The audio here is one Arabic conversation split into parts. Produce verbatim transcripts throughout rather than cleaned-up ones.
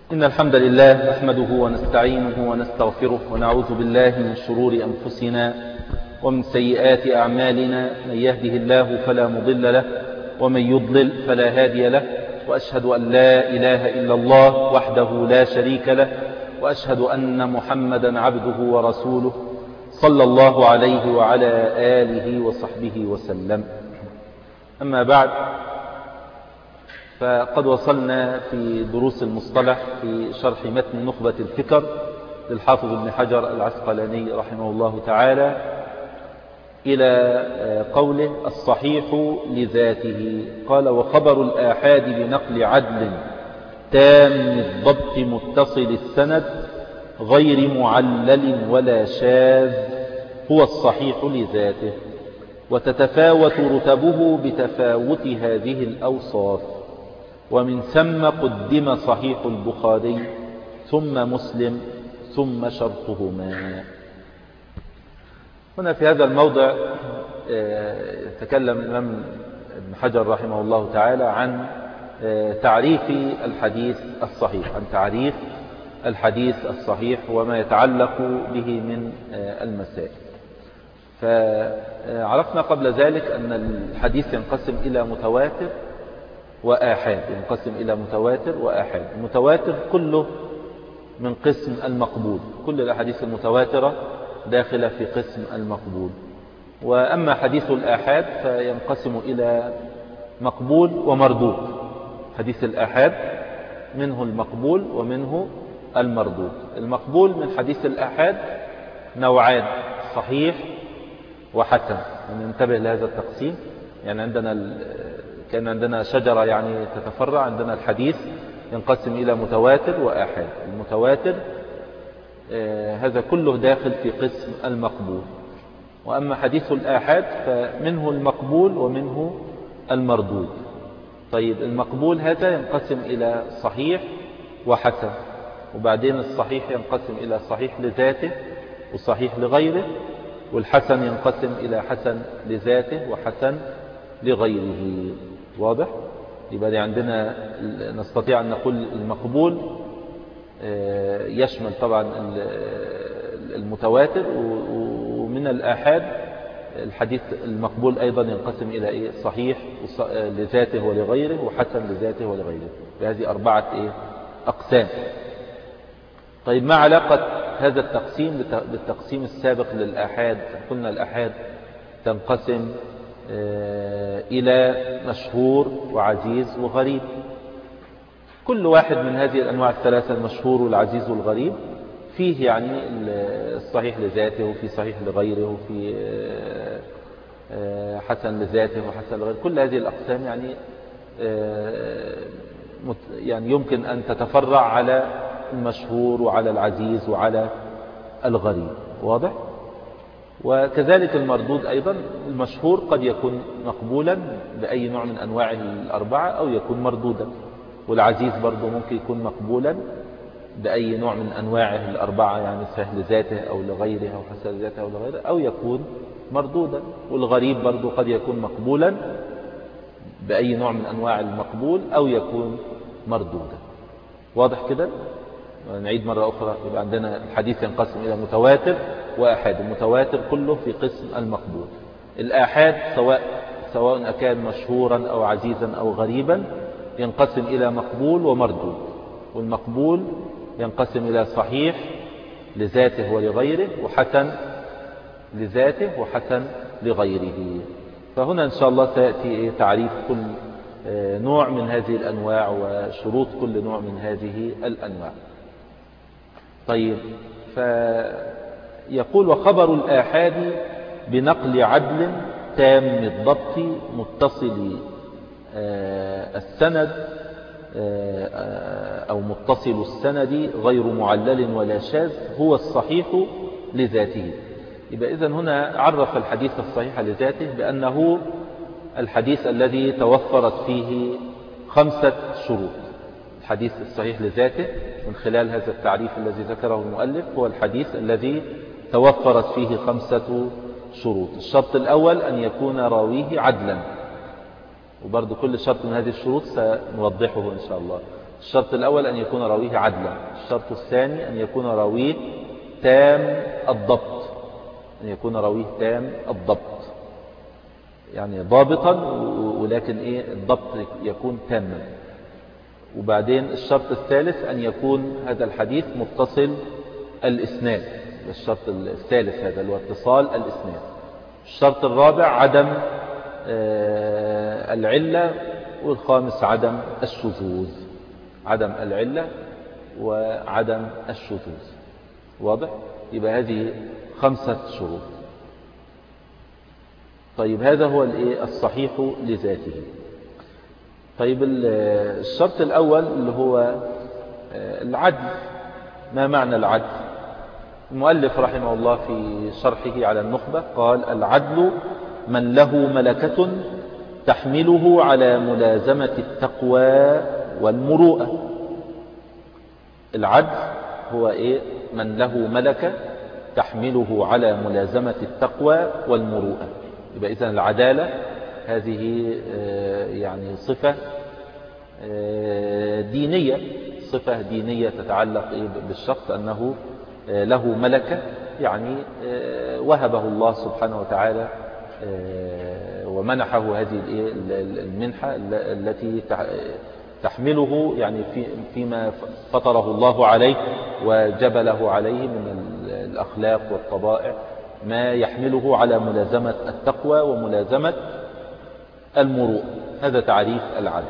إن الحمد لله نحمده ونستعينه ونستغفره ونعوذ بالله من شرور أنفسنا ومن سيئات أعمالنا. من يهده الله فلا مضل له ومن يضلل فلا هادي له، وأشهد أن لا إله إلا الله وحده لا شريك له، وأشهد أن محمدا عبده ورسوله صلى الله عليه وعلى آله وصحبه وسلم. أما بعد، فقد وصلنا في دروس المصطلح في شرح متن نخبة الفكر للحافظ ابن حجر العسقلاني رحمه الله تعالى إلى قوله الصحيح لذاته. قال: وخبر الآحاد بنقل عدل تام الضبط متصل السند غير معلل ولا شاذ هو الصحيح لذاته، وتتفاوت رتبه بتفاوت هذه الأوصاف، ومن ثم قدم صحيح البخاري ثم مسلم ثم شرطهما. هنا في هذا الموضع يتكلم الإمام ابن حجر رحمه الله تعالى عن تعريف الحديث الصحيح، عن تعريف الحديث الصحيح وما يتعلق به من المسائل. فعرفنا قبل ذلك أن الحديث ينقسم إلى متواتر وآحاد، ينقسم إلى متواتر وآحاد. المتواتر كله من قسم المقبول، كل الأحاديث المتواترة داخلة في قسم المقبول. وأما حديث الآحاد فينقسم إلى مقبول ومردود. حديث الآحاد منه المقبول ومنه المردود. المقبول من حديث الآحاد نوعان: صحيح وحسن. ننتبه لهذا التقسيم، يعني عندنا كان عندنا شجرة يعني تتفرع. عندنا الحديث ينقسم إلى متواتر وآحاد. المتواتر آه هذا كله داخل في قسم المقبول. وأما حديث الآحاد فمنه المقبول ومنه المردود. طيب، المقبول هذا ينقسم إلى صحيح وحسن، وبعدين الصحيح ينقسم إلى صحيح لذاته وصحيح لغيره، والحسن ينقسم إلى حسن لذاته وحسن لغيره. واضح؟ يبقى عندنا نستطيع أن نقول المقبول يشمل طبعا المتواتر، ومن الآحاد الحديث المقبول أيضا ينقسم إلى إيه؟ صحيح لذاته ولغيره وحسن لذاته ولغيره. بهذه أربعة إيه؟ أقسام. طيب، ما علاقة هذا التقسيم بالتقسيم السابق للآحاد؟ قلنا الآحاد تنقسم إلى مشهور وعزيز وغريب. كل واحد من هذه الأنواع الثلاثة، المشهور والعزيز والغريب، فيه يعني الصحيح لذاته وفي صحيح لغيره وفي حسن لذاته وحسن لغيره. كل هذه الأقسام يعني يعني يمكن أن تتفرع على المشهور وعلى العزيز وعلى الغريب. واضح؟ وكذلك المردود أيضا. المشهور قد يكون مقبولا بأي نوع من أنواع الأربعة أو يكون مردودا، والعزيز برضو ممكن يكون مقبولا بأي نوع من أنواع الأربعة، يعني صحيح لذاته أو لغيره أو حسن لذاته أو لغيره، أو يكون مردودا. والغريب برضو قد يكون مقبولا بأي نوع من أنواع المقبول أو يكون مردودا. واضح كده؟ نعيد مرة أخرى. يبقى عندنا الحديث ينقسم إلى متواتر وآحاد. المتواتر كله في قسم المقبول. الآحاد سواء سواء كان مشهورا أو عزيزا أو غريبا ينقسم إلى مقبول ومردود. والمقبول ينقسم إلى صحيح لذاته ولغيره وحسن لذاته وحسن لغيره. فهنا إن شاء الله سيأتي تعريف كل نوع من هذه الأنواع وشروط كل نوع من هذه الأنواع. طيب، فيقول: وخبر الآحاد بنقل عدل تام الضبط متصل السند أو متصل السند غير معلل ولا شاذ هو الصحيح لذاته. يبقى إذن هنا عرف الحديث الصحيح لذاته بأنه الحديث الذي توفرت فيه خمسة شروط. الحديث الصحيح لذاته من خلال هذا التعريف الذي ذكره المؤلف هو الحديث الذي توفرت فيه خمسة شروط. الشرط الأول أن يكون راويه عدلا، وبرضو كل شرط من هذه الشروط سنوضحه إن شاء الله. الشرط الأول أن يكون راويه عدلا. الشرط الثاني أن يكون راويه تام الضبط، أن يكون راويه تام الضبط، يعني ضابطا ولكن إيه الضبط يكون تاما. وبعدين الشرط الثالث أن يكون هذا الحديث متصل الإسناد، الشرط الثالث هذا الاتصال الإسناد. الشرط الرابع عدم العلة، والخامس عدم الشذوذ، عدم العلة وعدم الشذوذ. واضح؟ يبقى هذه خمسة شروط. طيب هذا هو الصحيح لذاته. طيب الشرط الأول اللي هو العدل. ما معنى العدل؟ المؤلف رحمه الله في شرحه على النخبة قال: العدل من له ملكة تحمله على ملازمة التقوى والمروءة. العدل هو إيه؟ من له ملكة تحمله على ملازمة التقوى والمروءة. يبقى إذن العدالة هذه يعني صفة دينية، صفة دينية تتعلق بالشخص أنه له ملكة، يعني وهبه الله سبحانه وتعالى ومنحه هذه المنحة التي تحمله يعني فيما فطره الله عليه وجبله عليه من الأخلاق والطبائع، ما يحمله على ملازمة التقوى وملازمة المروءة. هذا تعريف العدل.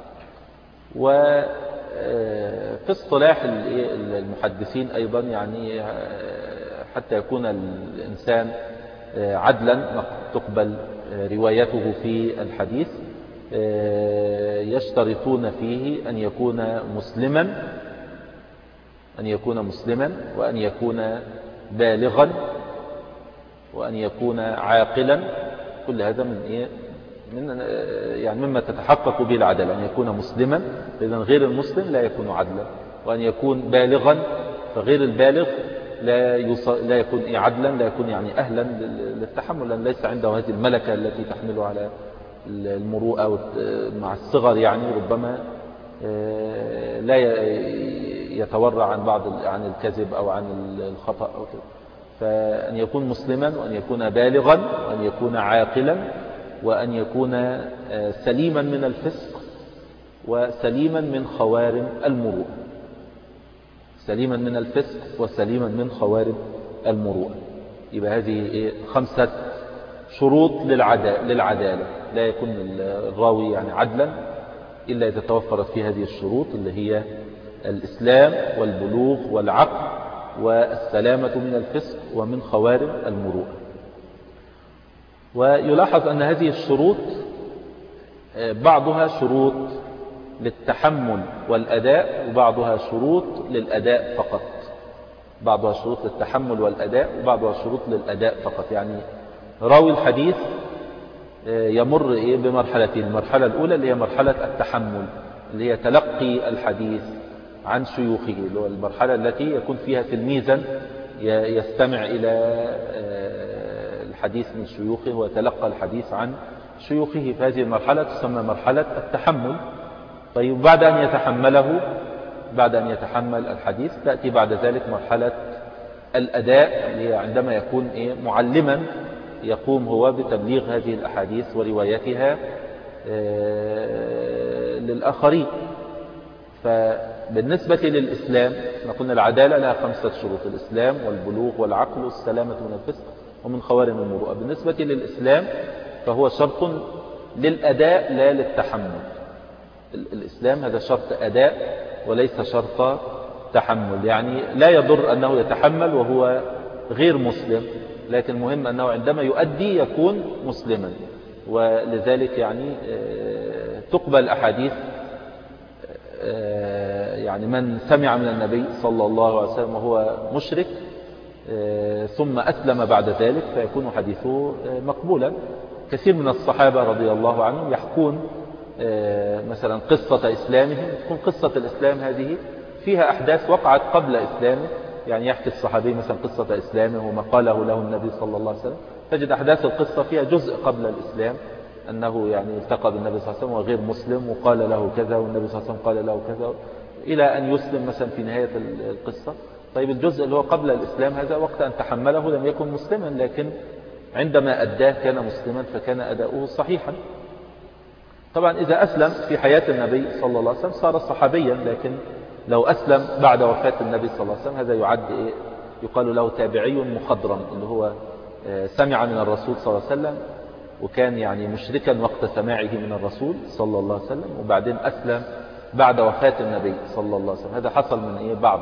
وفي اصطلاح المحدثين أيضا يعني حتى يكون الإنسان عدلا تقبل روايته في الحديث يشترطون فيه أن يكون مسلما، أن يكون مسلما وأن يكون بالغا وأن يكون عاقلا. كل هذا من إيه؟ من يعني مما تتحقق به العدالة، أن يكون مسلما، إذن غير المسلم لا يكون عدلا، وأن يكون بالغا، فغير البالغ لا لا يكون إيه عدلا، لا يكون يعني أهلا للتحمل، لأن ليس عنده هذه الملكة التي تحمله على المروءة مع الصغر، يعني ربما لا يتورع عن بعض عن الكذب أو عن الخطأ أو كده. فأن يكون مسلما وأن يكون بالغا وأن يكون عاقلا وأن يكون سليما من الفسق وسليما من خوارم المروءة، سليما من الفسق وسليما من خوارم المروءة. يبقى هذه خمسة شروط للعدالة. لا يكون الراوي يعني عدلا إلا إذا توفرت فيه هذه الشروط، اللي هي الإسلام والبلوغ والعقل والسلامة من الفسق ومن خوارم المروءة. ويلاحظ أن هذه الشروط بعضها شروط للتحمل والأداء وبعضها شروط للأداء فقط، بعضها شروط للتحمل والأداء وبعضها شروط للأداء فقط. يعني راوي الحديث يمر إيه بمرحلتين: المرحلة الأولى اللي هي مرحلة التحمل، اللي هي تلقي الحديث عن شيوخه، اللي هو المرحلة التي يكون فيها تلميذا يستمع إلى الحديث من شيوخه ويتلقى الحديث عن شيوخه. في هذه المرحلة تسمى مرحلة التحمل. طيب بعد أن يتحمله، بعد أن يتحمل الحديث تأتي بعد ذلك مرحلة الأداء، اللي هي عندما يكون إيه معلما، يقوم هو بتبليغ هذه الأحاديث وروايتها للآخرين. فبالنسبة للإسلام نقول العدالة لها خمسة شروط: الإسلام والبلوغ والعقل والسلامة من الفسق ومن خوارم المروءة. بالنسبة للإسلام فهو شرط للأداء لا للتحمل. الإسلام هذا شرط أداء وليس شرط تحمل، يعني لا يضر أنه يتحمل وهو غير مسلم، لكن المهم أنه عندما يؤدي يكون مسلما. ولذلك يعني تقبل أحاديث يعني من سمع من النبي صلى الله عليه وسلم وهو مشرك ثم أسلم بعد ذلك فيكون حديثه مقبولا. كثير من الصحابة رضي الله عنهم يحكون مثلا قصة إسلامهم، تكون قصة الإسلام هذه فيها أحداث وقعت قبل إسلامه، يعني يحكي الصحابي مثلا قصة إسلامه وما قاله له النبي صلى الله عليه وسلم، تجد أحداث القصة فيها جزء قبل الإسلام، أنه يعني التقى بالنبي صلى الله عليه وسلم وغير مسلم وقال له كذا والنبي صلى الله عليه وسلم قال له كذا، إلى أن يسلم مثلا في نهاية القصة. طيب الجزء اللي هو قبل الإسلام هذا وقت أن تحمله لم يكن مسلما، لكن عندما أداه كان مسلما فكان أداؤه صحيحا. طبعا إذا أسلم في حياة النبي صلى الله عليه وسلم صار صحابيا، لكن لو أسلم بعد وفاة النبي صلى الله عليه وسلم هذا يعد إيه؟ يقال له تابعي مخضرم، اللي هو سمع من الرسول صلى الله عليه وسلم وكان يعني مشركا وقت سماعه من الرسول صلى الله عليه وسلم، وبعدين أسلم بعد وفاة النبي صلى الله عليه وسلم. هذا حصل من إيه؟ بعض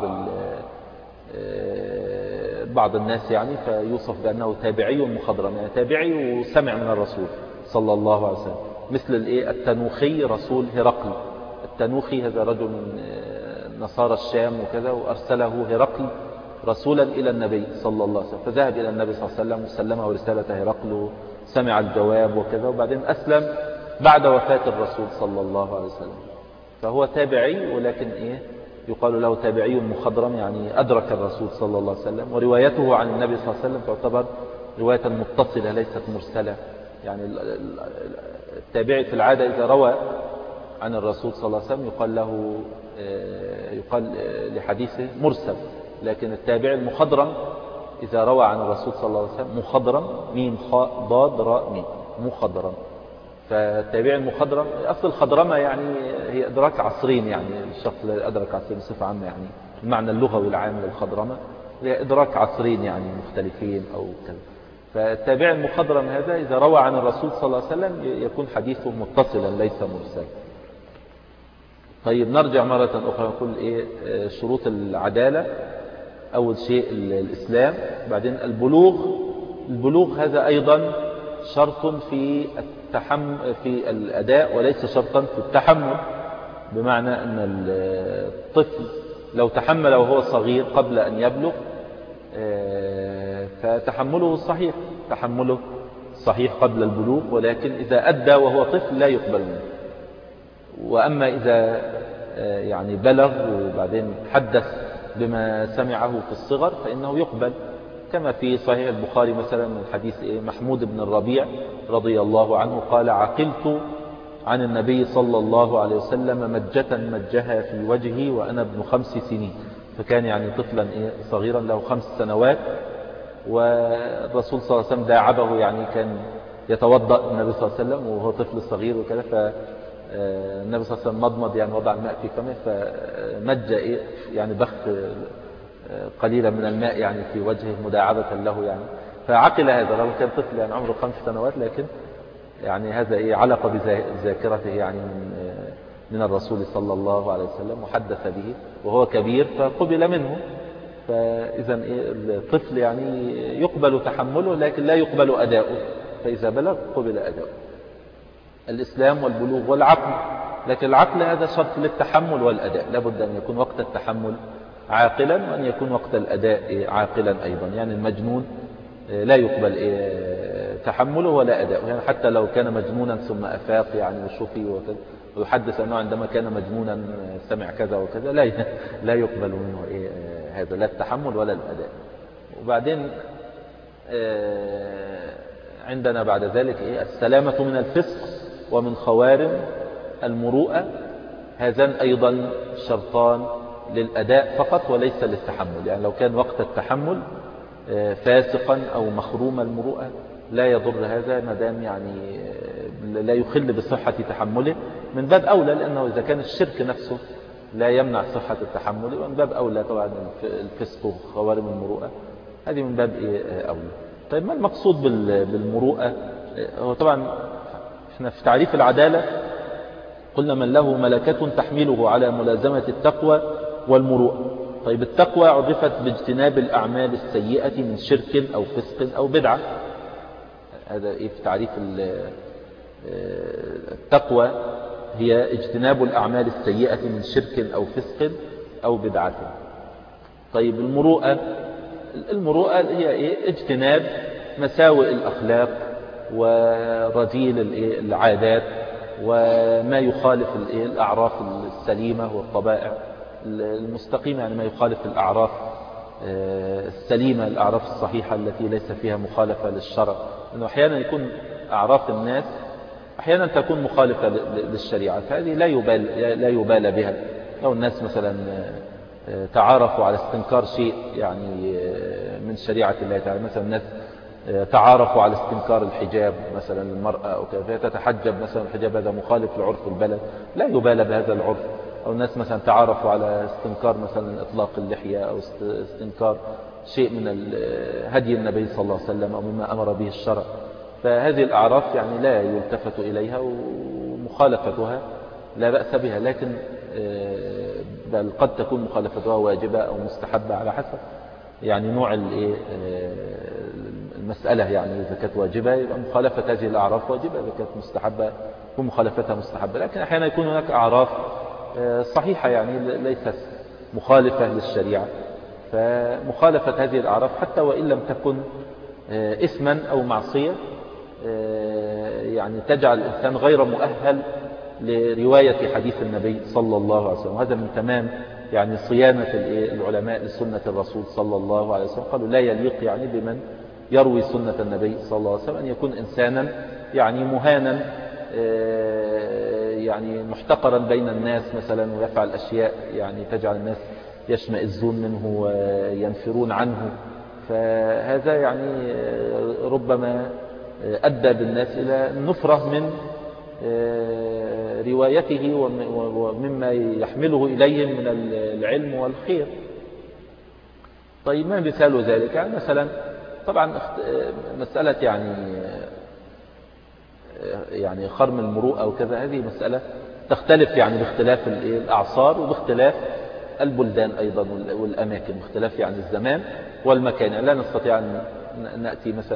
بعض الناس يعني، فيوصف بأنه تابعي مخضرم، يعني تابعي وسمع من الرسول صلى الله عليه وسلم. مثل الإيه؟ التنوخي رسول هرقل. التنوخي هذا رجل من نصارى الشام وكذا، وأرسله هرقل رسولا إلى النبي صلى الله عليه وسلم، فذهب إلى النبي صلى الله عليه وسلم وسلمه رسالة هرقل، سمع الجواب وكذا، وبعدين أسلم بعد وفاة الرسول صلى الله عليه وسلم. فهو تابعي، ولكن إيه؟ يقال له تابعي مخضرم، يعني أدرك الرسول صلى الله عليه وسلم، وروايته عن النبي صلى الله عليه وسلم تعتبر رواية متصلة ليست مرسلة. يعني التابعي في العادة إذا روى عن الرسول صلى الله عليه وسلم يقال له يقال لحديثه مرسل، لكن التابعي المخضرم إذا روى عن الرسول صلى الله عليه وسلم مخضرم، ميم خاء ضاد راء ميم مخضرم. فالتابعي المخضرم أصل الخضرمة يعني هي إدراك عصرين، يعني الشخص الذي أدرك عصرين بصفة عامة، يعني المعنى اللغوي العام للخضرمة هي إدراك عصرين يعني مختلفين أو كذا. فالتابعي المخضرم هذا إذا روى عن الرسول صلى الله عليه وسلم يكون حديثه متصلا ليس مرسلا. طيب نرجع مرة أخرى نقول إيه شروط العدالة. أول شيء الإسلام، بعدين البلوغ. البلوغ هذا أيضا شرط في التحمل في الأداء وليس شرطا في التحمل، بمعنى أن الطفل لو تحمل وهو صغير قبل أن يبلغ فتحمله صحيح، تحمله صحيح قبل البلوغ، ولكن إذا أدى وهو طفل لا يقبل منه. وأما إذا يعني بلغ وبعدين حدث بما سمعه في الصغر فإنه يقبل، كما في صحيح البخاري مثلا من حديث محمود بن الربيع رضي الله عنه قال: عقلت عن النبي صلى الله عليه وسلم مجة مجها في وجهي وأنا ابن خمس سنين. فكان يعني طفلا صغيرا له خمس سنوات، والرسول صلى الله عليه وسلم داعبه، يعني كان يتوضأ النبي صلى الله عليه وسلم وهو طفل صغير وكذا، فالنبي صلى الله عليه وسلم مضمض يعني وضع الماء في فمه فمج يعني بخ قليلا من الماء يعني في وجهه مداعبة له يعني. فعقل هذا لو كان طفل يعني عمره خمس سنوات، لكن يعني هذا إيه علق بذاكرته يعني من من الرسول صلى الله عليه وسلم وحدث به وهو كبير فقبل منه. فإذا إيه الطفل يعني يقبل تحمله لكن لا يقبل أداؤه، فإذا بلغ قبل أداؤه. الإسلام والبلوغ والعقل، لكن العقل هذا شرط للتحمل والأداء، لابد أن يكون وقت التحمل عاقلا وأن يكون وقت الأداء عاقلا أيضا. يعني المجنون لا يقبل تحمله ولا أداؤه، يعني حتى لو كان مجنونا ثم أفاق يعني وشفي وكذا ويحدث أنه عندما كان مجنونا سمع كذا وكذا لا لا يقبل منه إيه هذا، لا التحمل ولا الأداء. وبعدين عندنا بعد ذلك إيه السلامة من الفسق ومن خوارم المروءة. هذان أيضا شرطان للأداء فقط وليس للتحمل. يعني لو كان وقت التحمل فاسقا أو مخروم المروءة لا يضر هذا ما دام يعني لا يخل بصحة تحمله، من باب أولى، لأنه إذا كان الشرك نفسه لا يمنع صحة التحمل، ومن باب أولى طبعا الفسق وخوارم المروءة هذه من باب أولى. طيب ما المقصود بالمروءة؟ هو طبعا احنا في تعريف العدالة قلنا من له ملكة تحمله على ملازمة التقوى والمروءة. طيب التقوى عرفت باجتناب الأعمال السيئة من شرك أو فسق أو بدعة. هذا إيه في تعريف التقوى؟ هي اجتناب الأعمال السيئة من شرك أو فسق أو بدعة. طيب المروءة، المروءة هي إيه؟ اجتناب مساوئ الأخلاق ورذيل العادات وما يخالف الأعراف السليمة والطبائع المستقيمة، يعني ما يخالف الأعراف السليمة، الأعراف الصحيحة التي ليس فيها مخالفة للشرع. لأنه أحيانا يكون أعراف الناس أحيانا تكون مخالفة للشريعة، فهذه لا يبال لا يبال بها، لو الناس مثلا تعارفوا على استنكار شيء يعني من شريعة الله تعالى، مثلا الناس تعارفوا على استنكار الحجاب مثلا المرأة أو كذا، فتتحجب مثلا الحجاب هذا مخالف لعرف البلد، لا يبالى بهذا العرف. أو الناس مثلا تعارفوا على استنكار مثلا إطلاق اللحية أو استنكار شيء من هدي النبي صلى الله عليه وسلم أو مما أمر به الشرع، فهذه الأعراف يعني لا يلتفت إليها ومخالفتها لا بأس بها، لكن بل قد تكون مخالفتها واجبة أو مستحبة على حسب يعني نوع المسألة. يعني إذا كانت واجبة يبقى مخالفة هذه الأعراف واجبة، إذا كانت مستحبة ومخالفتها مستحبة. لكن أحيانا يكون هناك أعراف صحيحة يعني ليست مخالفة للشريعة، فمخالفة هذه الأعراف حتى وإن لم تكن إثما أو معصية يعني تجعل الإنسان غير مؤهل لرواية حديث النبي صلى الله عليه وسلم. هذا من تمام يعني صيانة العلماء لسنة الرسول صلى الله عليه وسلم. قالوا لا يليق يعني بمن يروي سنة النبي صلى الله عليه وسلم أن يكون إنسانا يعني مهانا يعني محتقرا بين الناس مثلا، ويفعل أشياء يعني تجعل الناس يشمئزون منه وينفرون عنه، فهذا يعني ربما أدى بالناس إلى النفرة من روايته ومما يحمله إليهم من العلم والخير. طيب ما مثال ذلك؟ يعني مثلا طبعا مسألة يعني يعني خرم المروءة وكذا، هذه مسألة تختلف يعني باختلاف الأعصار وباختلاف البلدان أيضا والأماكن، باختلاف يعني الزمان والمكان. يعني لا نستطيع أن نأتي مثلا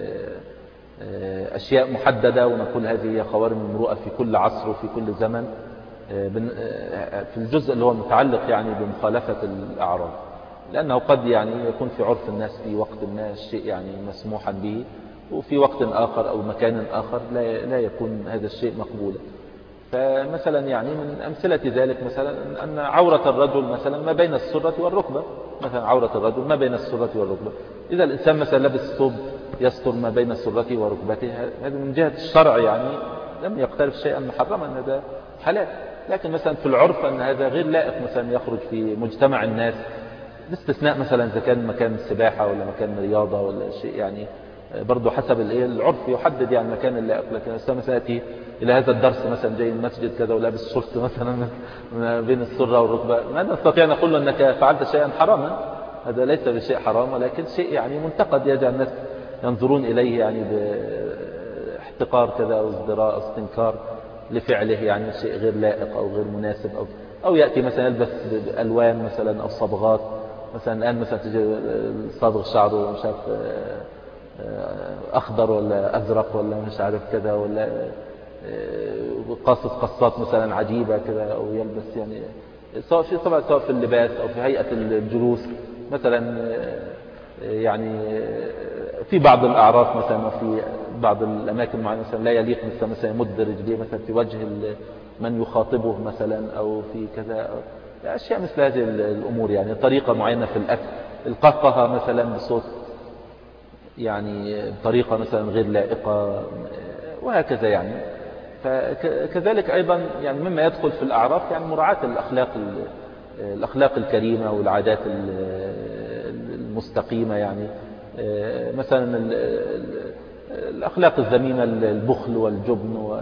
بأشياء محددة ونقول هذه هي خوارم المروءة في كل عصر وفي كل زمن في الجزء اللي هو متعلق يعني بمخالفة الأعراض، لأنه قد يعني يكون في عرف الناس في وقت ما الشيء يعني مسموحا به، وفي وقت آخر أو مكان آخر لا لا يكون هذا الشيء مقبولا. فمثلا يعني من أمثلة ذلك مثلا أن عورة الرجل مثلا ما بين السرة والركبة، مثلا عورة الرجل ما بين السرة والركبة، إذا الإنسان مثلا لبس ثوب يستر ما بين السرة وركبته، هذا من جهة الشرع يعني لم يقترف شيئا محرما، هذا حلال. لكن مثلا في العرف أن هذا غير لائق مثلا يخرج في مجتمع الناس، باستثناء مثلا إذا كان مكان سباحة ولا مكان رياضة ولا شيء يعني برضو حسب العرف يحدد يعني مكان اللائق. لكن الإنسان مثلا يأتي إلى هذا الدرس مثلا جاي المسجد كذا ولابس شورت مثلا ما بين السرة والركبة، ما نستطيع نقول له أنك فعلت شيئا حراما، هذا ليس بشيء حرام ولكن شيء يعني منتقد يجعل الناس ينظرون إليه يعني باحتقار كذا أو ازدراء استنكار لفعله، يعني شيء غير لائق أو غير مناسب، أو, أو يأتي مثلا يلبس بألوان مثلا أو صبغات، مثلا الآن مثلا تجي صابغ شعره مش عارف أخضر ولا أزرق ولا مش عارف كذا، ولا قاصص قصات مثلا عجيبة كذا، أو يلبس يعني سواء في طبعا سواء في اللباس أو في هيئة الجلوس مثلا، يعني في بعض الأعراف مثلا وفي بعض الأماكن معينة مثلا لا يليق مثلا مثلا يمد رجليه مثلا في وجه من يخاطبه مثلا أو في كذا، أشياء مثل هذه الأمور، يعني طريقة معينة في الأكل، القهقه مثلا بصوت يعني بطريقة مثلا غير لائقة وهكذا يعني. فكذلك أيضا يعني مما يدخل في الأعراف يعني مراعاة الأخلاق الأخلاق الكريمة والعادات المستقيمة، يعني مثلا الأخلاق الذميمة البخل والجبن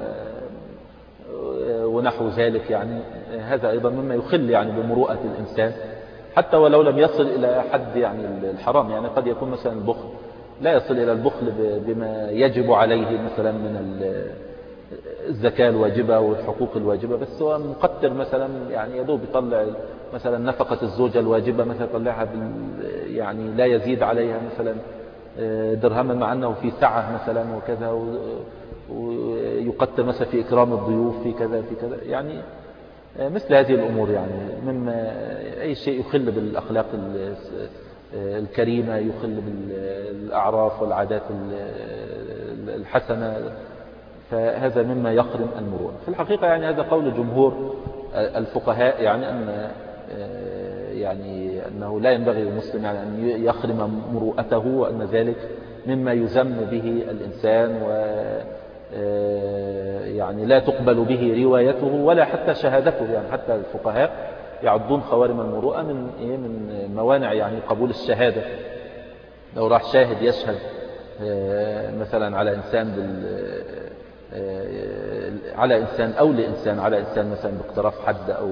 ونحو ذلك، يعني هذا أيضا مما يخل يعني بمروءة الإنسان حتى ولو لم يصل إلى حد يعني الحرام. يعني قد يكون مثلا البخل لا يصل إلى البخل بما يجب عليه مثلا من الزكاة الواجبة والحقوق الواجبة، بس هو مقدر مثلا يعني يدوب يطلع مثلا نفقة الزوجة الواجبة مثلا يطلعها يعني لا يزيد عليها مثلا درهما مع أنه في سعة مثلا وكذا، ويقدر مثلا في إكرام الضيوف في كذا في كذا، يعني مثل هذه الأمور يعني مما أي شيء يخل بالأخلاق الكريمة، يخل بالأعراف والعادات الحسنة، فهذا مما يخرم المروءة. في الحقيقة يعني هذا قول جمهور الفقهاء، يعني أن يعني أنه لا ينبغي للمسلم يعني أن يخرم مروءته، وأن ذلك مما يذم به الإنسان، و يعني لا تقبل به روايته ولا حتى شهادته. يعني حتى الفقهاء يعدون خوارم المروءة من إيه من موانع يعني قبول الشهادة. لو راح شاهد يشهد مثلا على إنسان بال على إنسان أو لإنسان على إنسان مثلا باقتراف حد أو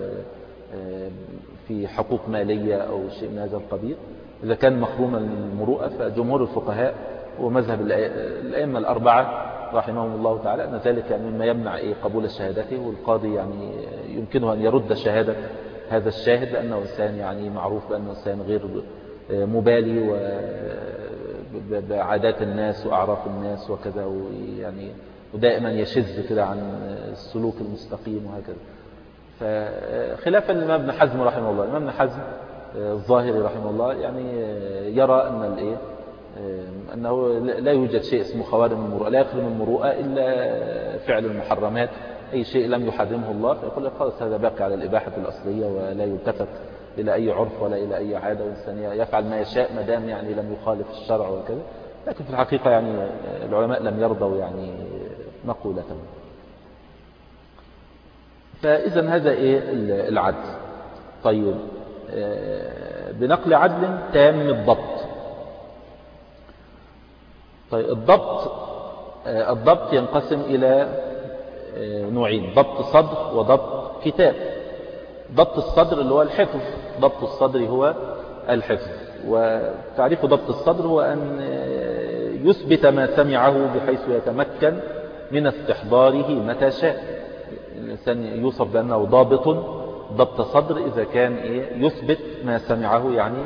في حقوق مالية أو شيء من هذا القبيل، إذا كان مخروما المروءة، فجمهور الفقهاء ومذهب الأئمة الأربعة رحمهم الله تعالى أن ذلك يعني مما يمنع إيه قبول شهادته، والقاضي يعني يمكنه أن يرد شهادة هذا الشاهد لأنه إنسان يعني معروف بأنه إنسان غير مبالي بعادات الناس وأعراف الناس وكذا، ويعني ودائما يشذ كده عن السلوك المستقيم وهكذا. فخلافا للإمام ابن حزم رحمه الله، الإمام ابن حزم الظاهري رحمه الله يعني يرى أن الإيه أنه لا يوجد شيء اسمه خوارم المروءة، لا يخرم المروءة إلا فعل المحرمات، أي شيء لم يحرمه الله فيقول لك خلاص هذا باقي على الإباحة الأصلية ولا يلتفت إلى أي عرف ولا إلى أي عادة، والإنسان يفعل ما يشاء ما دام يعني لم يخالف الشرع وكذا. لكن في الحقيقة يعني العلماء لم يرضوا يعني مقولته. فإذا هذا إيه العدل. طيب بنقل عدل تام الضبط. طيب الضبط الضبط ينقسم إلى نوعين، ضبط صدر وضبط كتاب. ضبط الصدر اللي هو الحفظ، ضبط الصدر هو الحفظ. وتعريف ضبط الصدر هو أن يثبت ما سمعه بحيث يتمكن من استحضاره متى شاء. الإنسان يوصف بأنه ضابط ضبط صدر إذا كان يثبت ما سمعه، يعني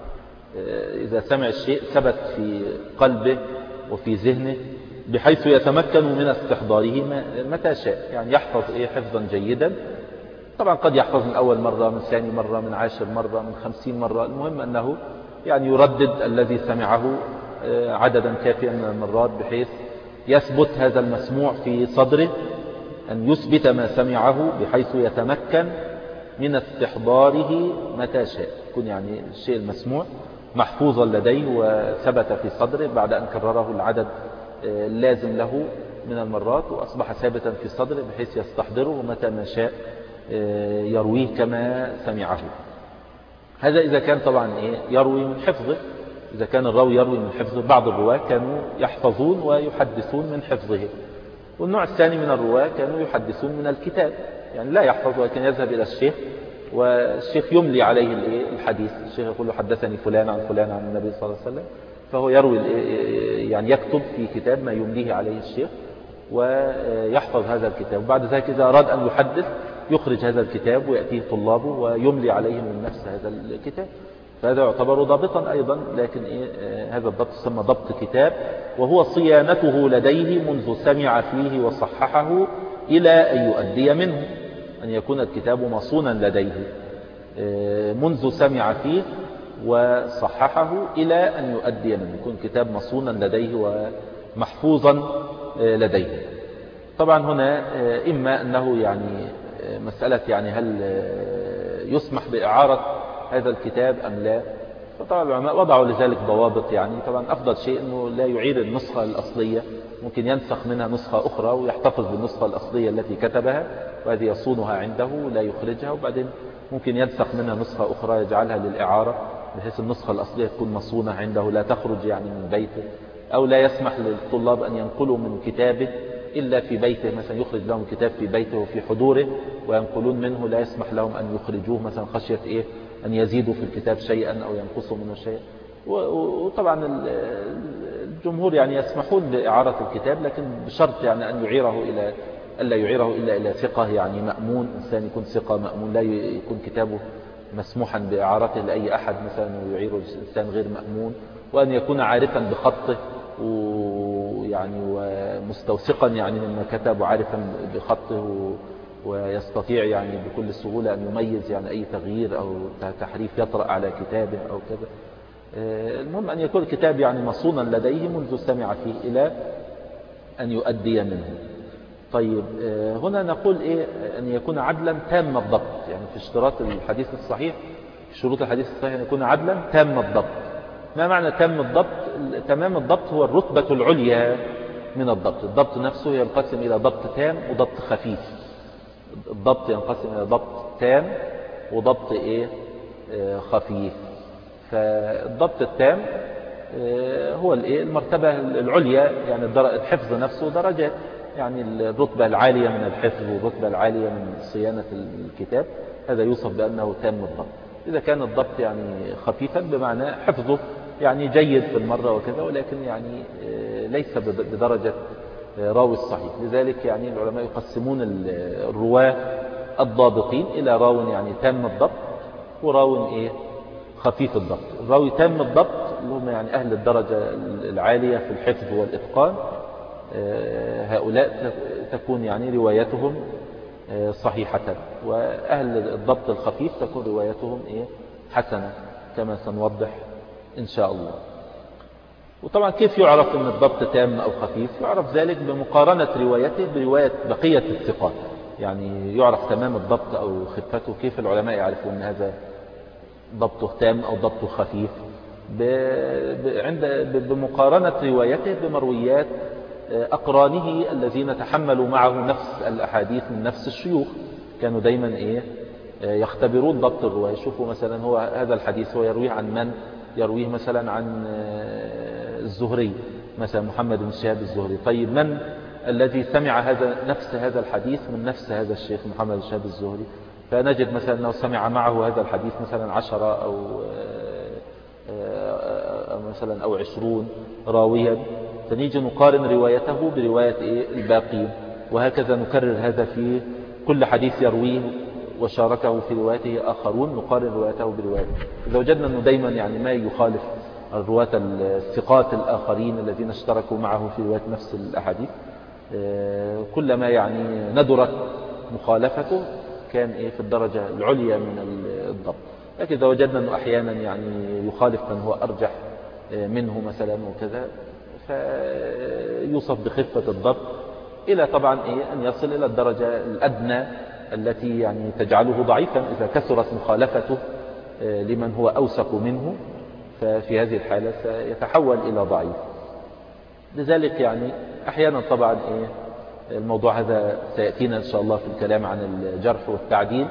إذا سمع الشيء ثبت في قلبه وفي ذهنه بحيث يتمكن من استحضاره متى شاء، يعني يحفظ إيه حفظا جيدا. طبعا قد يحفظ من أول مرة، من ثاني مرة، من عاشر مرة، من خمسين مرة، المهم أنه يعني يردد الذي سمعه عددا كافيا من المرات بحيث يثبت هذا المسموع في صدره، أن يثبت ما سمعه بحيث يتمكن من استحضاره متى شاء، يكون يعني الشيء المسموع محفوظا لديه وثبت في صدره بعد أن كرره العدد اللازم له من المرات، وأصبح ثابتا في صدره بحيث يستحضره متى ما شاء يرويه كما سمعه. هذا إذا كان طبعا يروي من حفظه. إذا كان الراوي يروي من حفظه، بعض الرواة كانوا يحفظون ويحدثون من حفظه. والنوع الثاني من الرواة كانوا يحدثون من الكتاب، يعني لا يحفظ ولكن يذهب إلى الشيخ والشيخ يملي عليه الحديث. الشيخ يقول له حدثني فلان عن فلان عن النبي صلى الله عليه وسلم، فهو يروي يعني يكتب في كتاب ما يمليه عليه الشيخ ويحفظ هذا الكتاب. وبعد ذلك إذا أراد أن يحدث يخرج هذا الكتاب ويأتيه طلابه ويملي عليهم من نفس هذا الكتاب. فهذا يعتبر ضابطا أيضا، لكن إيه هذا الضبط يسمى ضبط كتاب، وهو صيانته لديه منذ سمع فيه وصححه إلى أن يؤدي منه، أن يكون الكتاب مصونا لديه منذ سمع فيه وصححه إلى أن يؤدي منه، يكون كتاب مصونا لديه ومحفوظا لديه. طبعا هنا إما أنه يعني مسألة يعني هل يسمح بإعارة هذا الكتاب أم لا، فطبعا العلماء وضعوا لذلك ضوابط. يعني طبعا أفضل شيء أنه لا يعير النسخة الأصلية، ممكن ينسخ منها نسخة أخرى ويحتفظ بالنسخة الأصلية التي كتبها وهذه يصونها عنده لا يخرجها، وبعدين ممكن ينسخ منها نسخة أخرى يجعلها للإعارة بحيث النسخة الأصلية تكون مصونة عنده لا تخرج يعني من بيته، أو لا يسمح للطلاب أن ينقلوا من كتابه إلا في بيته، مثلا يخرج لهم كتاب في بيته وفي حضوره وينقلون منه، لا يسمح لهم أن يخرجوه مثلا خشية إيه أن يزيدوا في الكتاب شيئا أو ينقصوا منه شيئا. وطبعا الجمهور يعني يسمحون بإعارة الكتاب، لكن بشرط يعني أن يعيره إلى ألا يعيره إلا إلى ثقة يعني مأمون، إنسان يكون ثقة مأمون، لا يكون كتابه مسموحا بإعارته لأي أحد مثلا ويعيره إنسان غير مأمون، وأن يكون عارفا بخطه ويعني ومستوثقا يعني مما كتب وعارفا بخطه ويستطيع يعني بكل سهولة أن يميز يعني أي تغيير أو تحريف يطرأ على كتابه أو كذا. المهم أن يكون الكتاب يعني مصونا لديه منذ سمع فيه إلى أن يؤدي منه. طيب هنا نقول إيه أن يكون عدلا تام الضبط، يعني في اشتراط الحديث الصحيح، في شروط الحديث الصحيح أن يكون عدلا تام الضبط. ما معنى تام الضبط؟ تمام الضبط هو الرتبة العليا من الضبط. الضبط نفسه ينقسم إلى ضبط تام وضبط خفيف. الضبط ينقسم إلى ضبط تام وضبط إيه خفيف. فالضبط التام هو الإيه المرتبة العليا، يعني الحفظ نفسه درجات، يعني الرتبة العالية من الحفظ والرتبة العالية من صيانة الكتاب، هذا يوصف بأنه تام الضبط. إذا كان الضبط يعني خفيفا بمعنى حفظه يعني جيد في المرة وكذا، ولكن يعني ليس بدرجة راوي الصحيح. لذلك يعني العلماء يقسمون الرواة الضابطين إلى راو يعني تام الضبط وراو إيه خفيف الضبط. الراوي تام الضبط اللي هم يعني أهل الدرجة العالية في الحفظ والإتقان، هؤلاء تكون يعني روايتهم صحيحة، وأهل الضبط الخفيف تكون روايتهم إيه حسنة كما سنوضح إن شاء الله. وطبعا كيف يعرف أن الضبط تام أو خفيف؟ يعرف ذلك بمقارنة روايته برواية بقية الثقات، يعني يعرف تمام الضبط أو خفته. كيف العلماء يعرفون أن هذا ضبطه تام أو ضبطه خفيف؟ عند بمقارنة روايته بمرويات أقرانه الذين تحملوا معه نفس الأحاديث من نفس الشيوخ، كانوا دايما إيه يختبرون ضبط الرواية. يشوفوا مثلا هو هذا الحديث هو يرويه عن من؟ يرويه مثلا عن الزهري، مثلا محمد بن شهاب الزهري. طيب من الذي سمع هذا نفس هذا الحديث من نفس هذا الشيخ محمد بن شهاب الزهري؟ فنجد مثلا أنه سمع معه هذا الحديث مثلا عشرة أو مثلا أو عشرون راويا، فنيجي نقارن روايته برواية إيه الباقين، وهكذا نكرر هذا في كل حديث يرويه وشاركه في روايته آخرون، نقارن روايته بروايته. إذا وجدنا أنه دايما يعني ما يخالف الرواة الثقات الآخرين الذين اشتركوا معه في رواية نفس الأحاديث، كلما يعني ندرت مخالفته كان إيه في الدرجة العليا من الضبط. لكن إذا وجدنا أنه أحيانا يعني يخالف من هو أرجح منه مثلا وكذا، فيوصف بخفة الضبط إلى طبعا إيه أن يصل إلى الدرجة الأدنى التي يعني تجعله ضعيفا إذا كثرت مخالفته لمن هو أوثق منه، ففي هذه الحالة سيتحول إلى ضعيف. لذلك يعني أحيانا طبعا إيه الموضوع هذا سيأتينا إن شاء الله في الكلام عن الجرح والتعديل،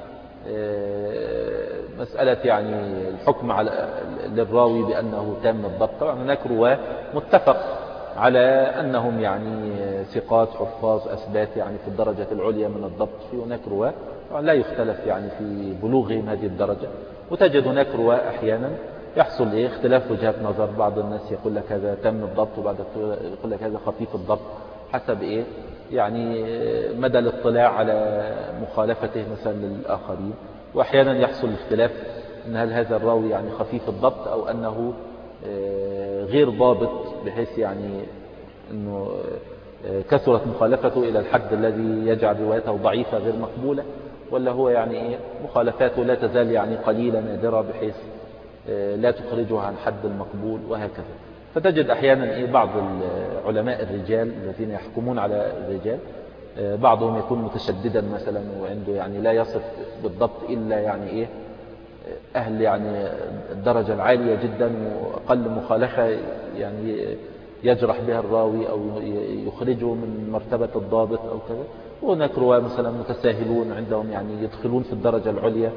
مسألة يعني الحكم على للراوي بأنه تام الضبط. طبعا هناك رواه متفق على أنهم يعني ثقات حفاظ أثبات يعني في الدرجة العليا من الضبط، في هناك رواه طبعا لا يختلف يعني في بلوغهم هذه الدرجة، وتجد هناك رواه أحيانا يحصل إيه اختلاف وجهات نظر، بعض الناس يقول لك هذا تم الضبط وبعض يقول لك هذا خفيف الضبط، حسب إيه يعني مدى الاطلاع على مخالفته مثلا للآخرين. وأحيانا يحصل اختلاف أن هل هذا الراوي يعني خفيف الضبط أو أنه غير ضابط، بحيث يعني أنه كثرت مخالفته إلى الحد الذي يجعل روايته ضعيفة غير مقبولة، ولا هو يعني إيه مخالفاته لا تزال يعني قليلة نادرة بحيث لا تخرجها عن حد المقبول وهكذا. فتجد أحيانا إيه بعض علماء الرجال الذين يحكمون على الرجال بعضهم يكون متشددا مثلا وعنده يعني لا يصف بالضبط إلا يعني إيه أهل يعني الدرجة العالية جدا وأقل مخالفة يعني يجرح بها الراوي أو يخرجه من مرتبة الضابط أو كذا. وهناك رواه مثلا متساهلون عندهم يعني يدخلون في الدرجة العليا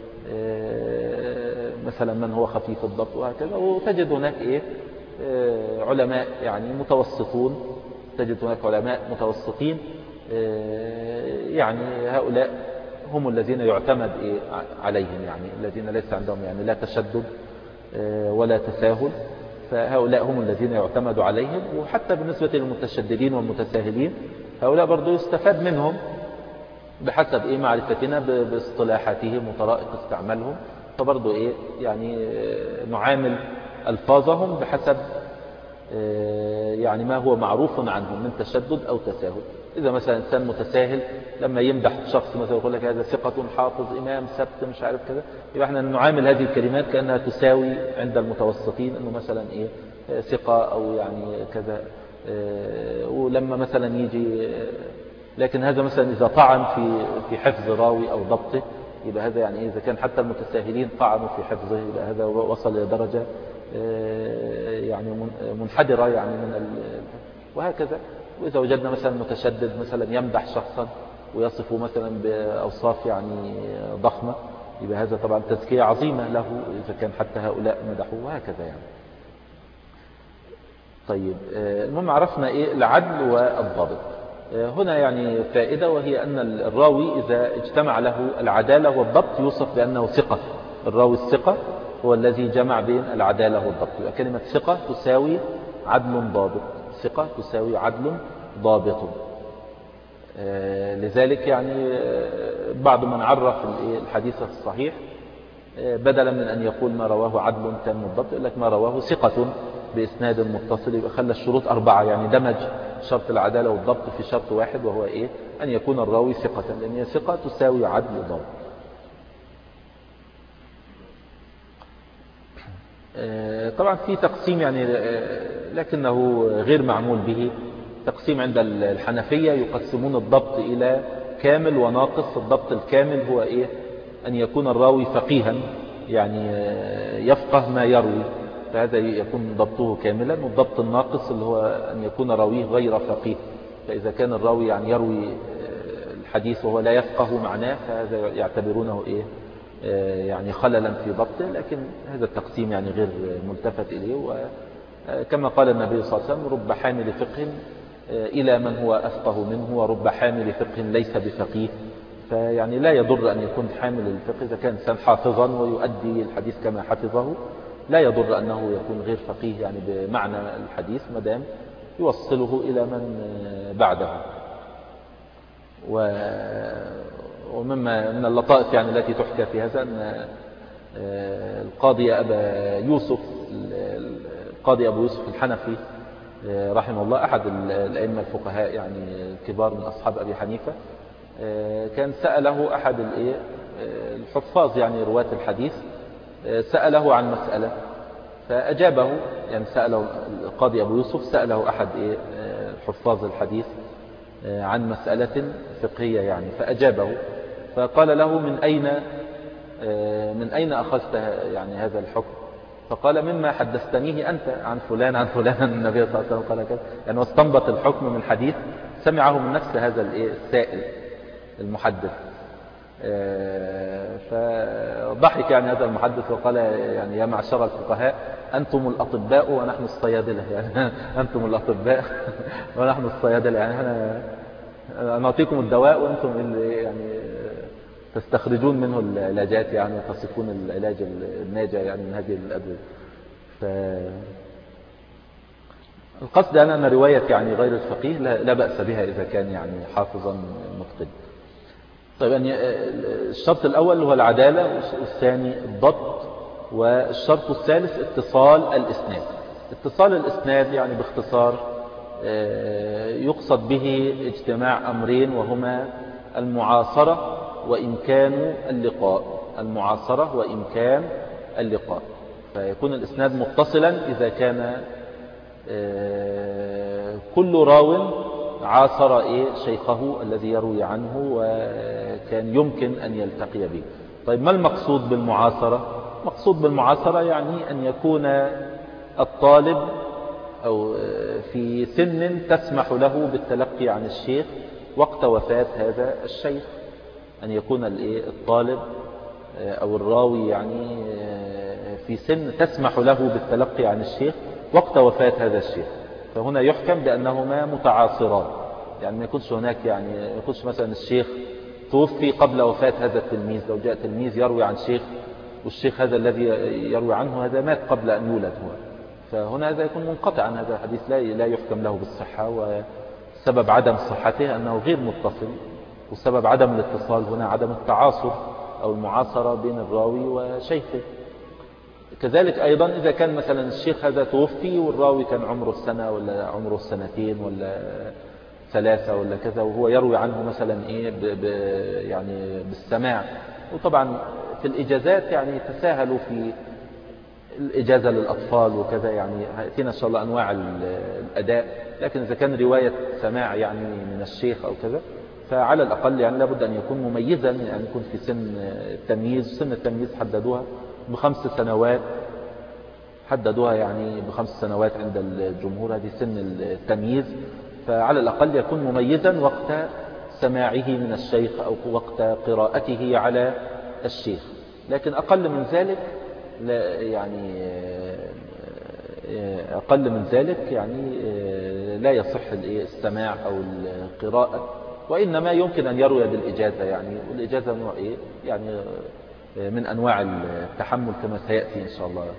مثلا من هو خفيف الضبط وهكذا. وتجد هناك إيه علماء يعني متوسطون، تجد هناك علماء متوسطين، يعني هؤلاء هم الذين يعتمد إيه عليهم، يعني الذين ليس عندهم يعني لا تشدد ولا تساهل، فهؤلاء هم الذين يعتمد عليهم. وحتى بالنسبة للمتشددين والمتساهلين هؤلاء برضو يستفاد منهم بحسب إيه معرفتنا باصطلاحاتهم وطرائق استعمالهم، فبرضو إيه يعني نعامل ألفاظهم بحسب يعني ما هو معروف عنهم من تشدد أو تساهل. إذا مثلا إنسان متساهل لما يمدح شخص مثلا يقول لك هذا ثقة حافظ إمام سبت مش عارف كذا، يبقى احنا نعامل هذه الكلمات كأنها تساوي عند المتوسطين أنه مثلا إيه ثقة أو يعني كذا. ولما مثلا يجي لكن هذا مثلا إذا طعن في في حفظ راوي أو ضبطه، يبقى هذا يعني إذا كان حتى المتساهلين طعنوا في حفظه يبقى هذا وصل إلى درجة يعني منحدرة يعني من وهكذا. وإذا وجدنا مثلا متشدد مثلا يمدح شخصا ويصفه مثلا بأوصاف يعني ضخمة، يبقى هذا طبعا تزكية عظيمة له إذا كان حتى هؤلاء مدحوه وهكذا يعني. طيب المهم عرفنا إيه العدل والضابط. هنا يعني فائدة، وهي أن الراوي إذا اجتمع له العدالة والضبط يوصف بأنه ثقة. الراوي الثقة هو الذي جمع بين العدالة والضبط. كلمة ثقة تساوي عدل ضابط، ثقة تساوي عدل ضابط. لذلك يعني بعض من عرف الحديث الصحيح بدلا من أن يقول ما رواه عدل تام الضبط يقول لك ما رواه ثقة بإسناد متصل، يبقى خلى الشروط أربعة، يعني دمج شرط العدالة والضبط في شرط واحد، وهو إيه؟ أن يكون الراوي ثقة، لأن هي ثقة تساوي عدل ضابط. طبعا في تقسيم يعني لكنه غير معمول به، تقسيم عند الحنفية يقسمون الضبط إلى كامل وناقص. الضبط الكامل هو إيه؟ أن يكون الراوي فقيها، يعني يفقه ما يروي، فهذا يكون ضبطه كاملا. والضبط الناقص اللي هو أن يكون راويه غير فقيه، فإذا كان الراوي يعني يروي الحديث وهو لا يفقه معناه فهذا يعتبرونه إيه؟ يعني خللا في ضبطه. لكن هذا التقسيم يعني غير ملتفت إليه. وكما قال النبي صلى الله عليه وسلم رب حامل فقه إلى من هو أفقه منه، ورب حامل فقه ليس بفقيه. فيعني لا يضر أن يكون حامل الفقه إذا كان إنسان حافظا ويؤدي الحديث كما حفظه، لا يضر أنه يكون غير فقيه يعني بمعنى الحديث ما دام يوصله إلى من بعده. ومما من اللطائف يعني التي تحكى في هذا أن القاضي أبا يوسف القاضي أبو يوسف الحنفي رحمه الله أحد الأئمة الفقهاء يعني الكبار من أصحاب أبي حنيفة، كان سأله أحد الحفاظ يعني رواة الحديث، سأله عن مسألة فأجابه، يعني سأله القاضي أبو يوسف سأله أحد حفاظ الحديث عن مسألة فقهية يعني فأجابه، فقال له من أين من أين أخذت يعني هذا الحكم؟ فقال مما حدثتنيه أنت عن فلان عن فلان النبي صلى الله عليه وسلم قال كذا، يعني واستنبط الحكم من حديث سمعه من نفس هذا السائل المحدث. فضحك يعني هذا المحدث وقال يعني يا معشر الفقهاء أنتم الأطباء ونحن الصيادلة، يعني أنتم الأطباء ونحن الصيادلة، يعني أنا نعطيكم الدواء وأنتم اللي يعني تستخرجون منه العلاجات يعني وتصفون العلاج الناجع يعني من هذه الأدوية. القصد أن رواية يعني غير الفقيه لا بأس بها إذا كان يعني حافظا متقن. طيب يعني الشرط الأول هو العدالة، والثاني الضبط، والشرط الثالث اتصال الإسناد. اتصال الإسناد يعني باختصار يقصد به اجتماع أمرين وهما المعاصرة وإمكان اللقاء. المعاصرة وإمكان اللقاء، فيكون الإسناد متصلا إذا كان كل راو عاصر إيه شيخه الذي يروي عنه وكان يمكن أن يلتقي به. طيب ما المقصود بالمعاصرة؟ مقصود بالمعاصرة يعني أن يكون الطالب أو في سن تسمح له بالتلقي عن الشيخ وقت وفاة هذا الشيخ، أن يكون الطالب أو الراوي يعني في سن تسمح له بالتلقي عن الشيخ وقت وفاة هذا الشيخ، فهنا يحكم بأنهما متعاصران. يعني ما يكونش هناك يعني ما يكونش مثلا الشيخ توفي قبل وفاة هذا التلميذ، لو جاء تلميذ يروي عن شيخ والشيخ هذا الذي يروي عنه هذا مات قبل أن يولد هو، فهنا هذا يكون منقطعا، هذا الحديث لا لا يحكم له بالصحة، وسبب عدم صحته أنه غير متصل، وسبب عدم الاتصال هنا عدم التعاصر أو المعاصرة بين الراوي وشيخه. كذلك أيضا إذا كان مثلا الشيخ هذا توفي والراوي كان عمره سنة ولا عمره سنتين ولا ثلاثة ولا كذا، وهو يروي عنه مثلا إيه ب ب يعني بالسماع، وطبعا في الإجازات يعني تساهلوا في الإجازة للأطفال وكذا، يعني فينا إن شاء الله أنواع الأداء، لكن إذا كان رواية سماع يعني من الشيخ أو كذا فعلى الأقل يعني لابد أن يكون مميزا، يعني يكون في سن التمييز. سن التمييز حددوها بخمس سنوات، حددوها يعني بخمس سنوات عند الجمهور، هذه سن التمييز، فعلى الأقل يكون مميزا وقت سماعه من الشيخ أو وقت قراءته على الشيخ. لكن أقل من ذلك لا يعني أقل من ذلك يعني لا يصح السماع أو القراءة، وإنما يمكن أن يروي بالإجازة يعني، والإجازة نوع إيه يعني من أنواع التحمل كما سيأتي إن شاء الله.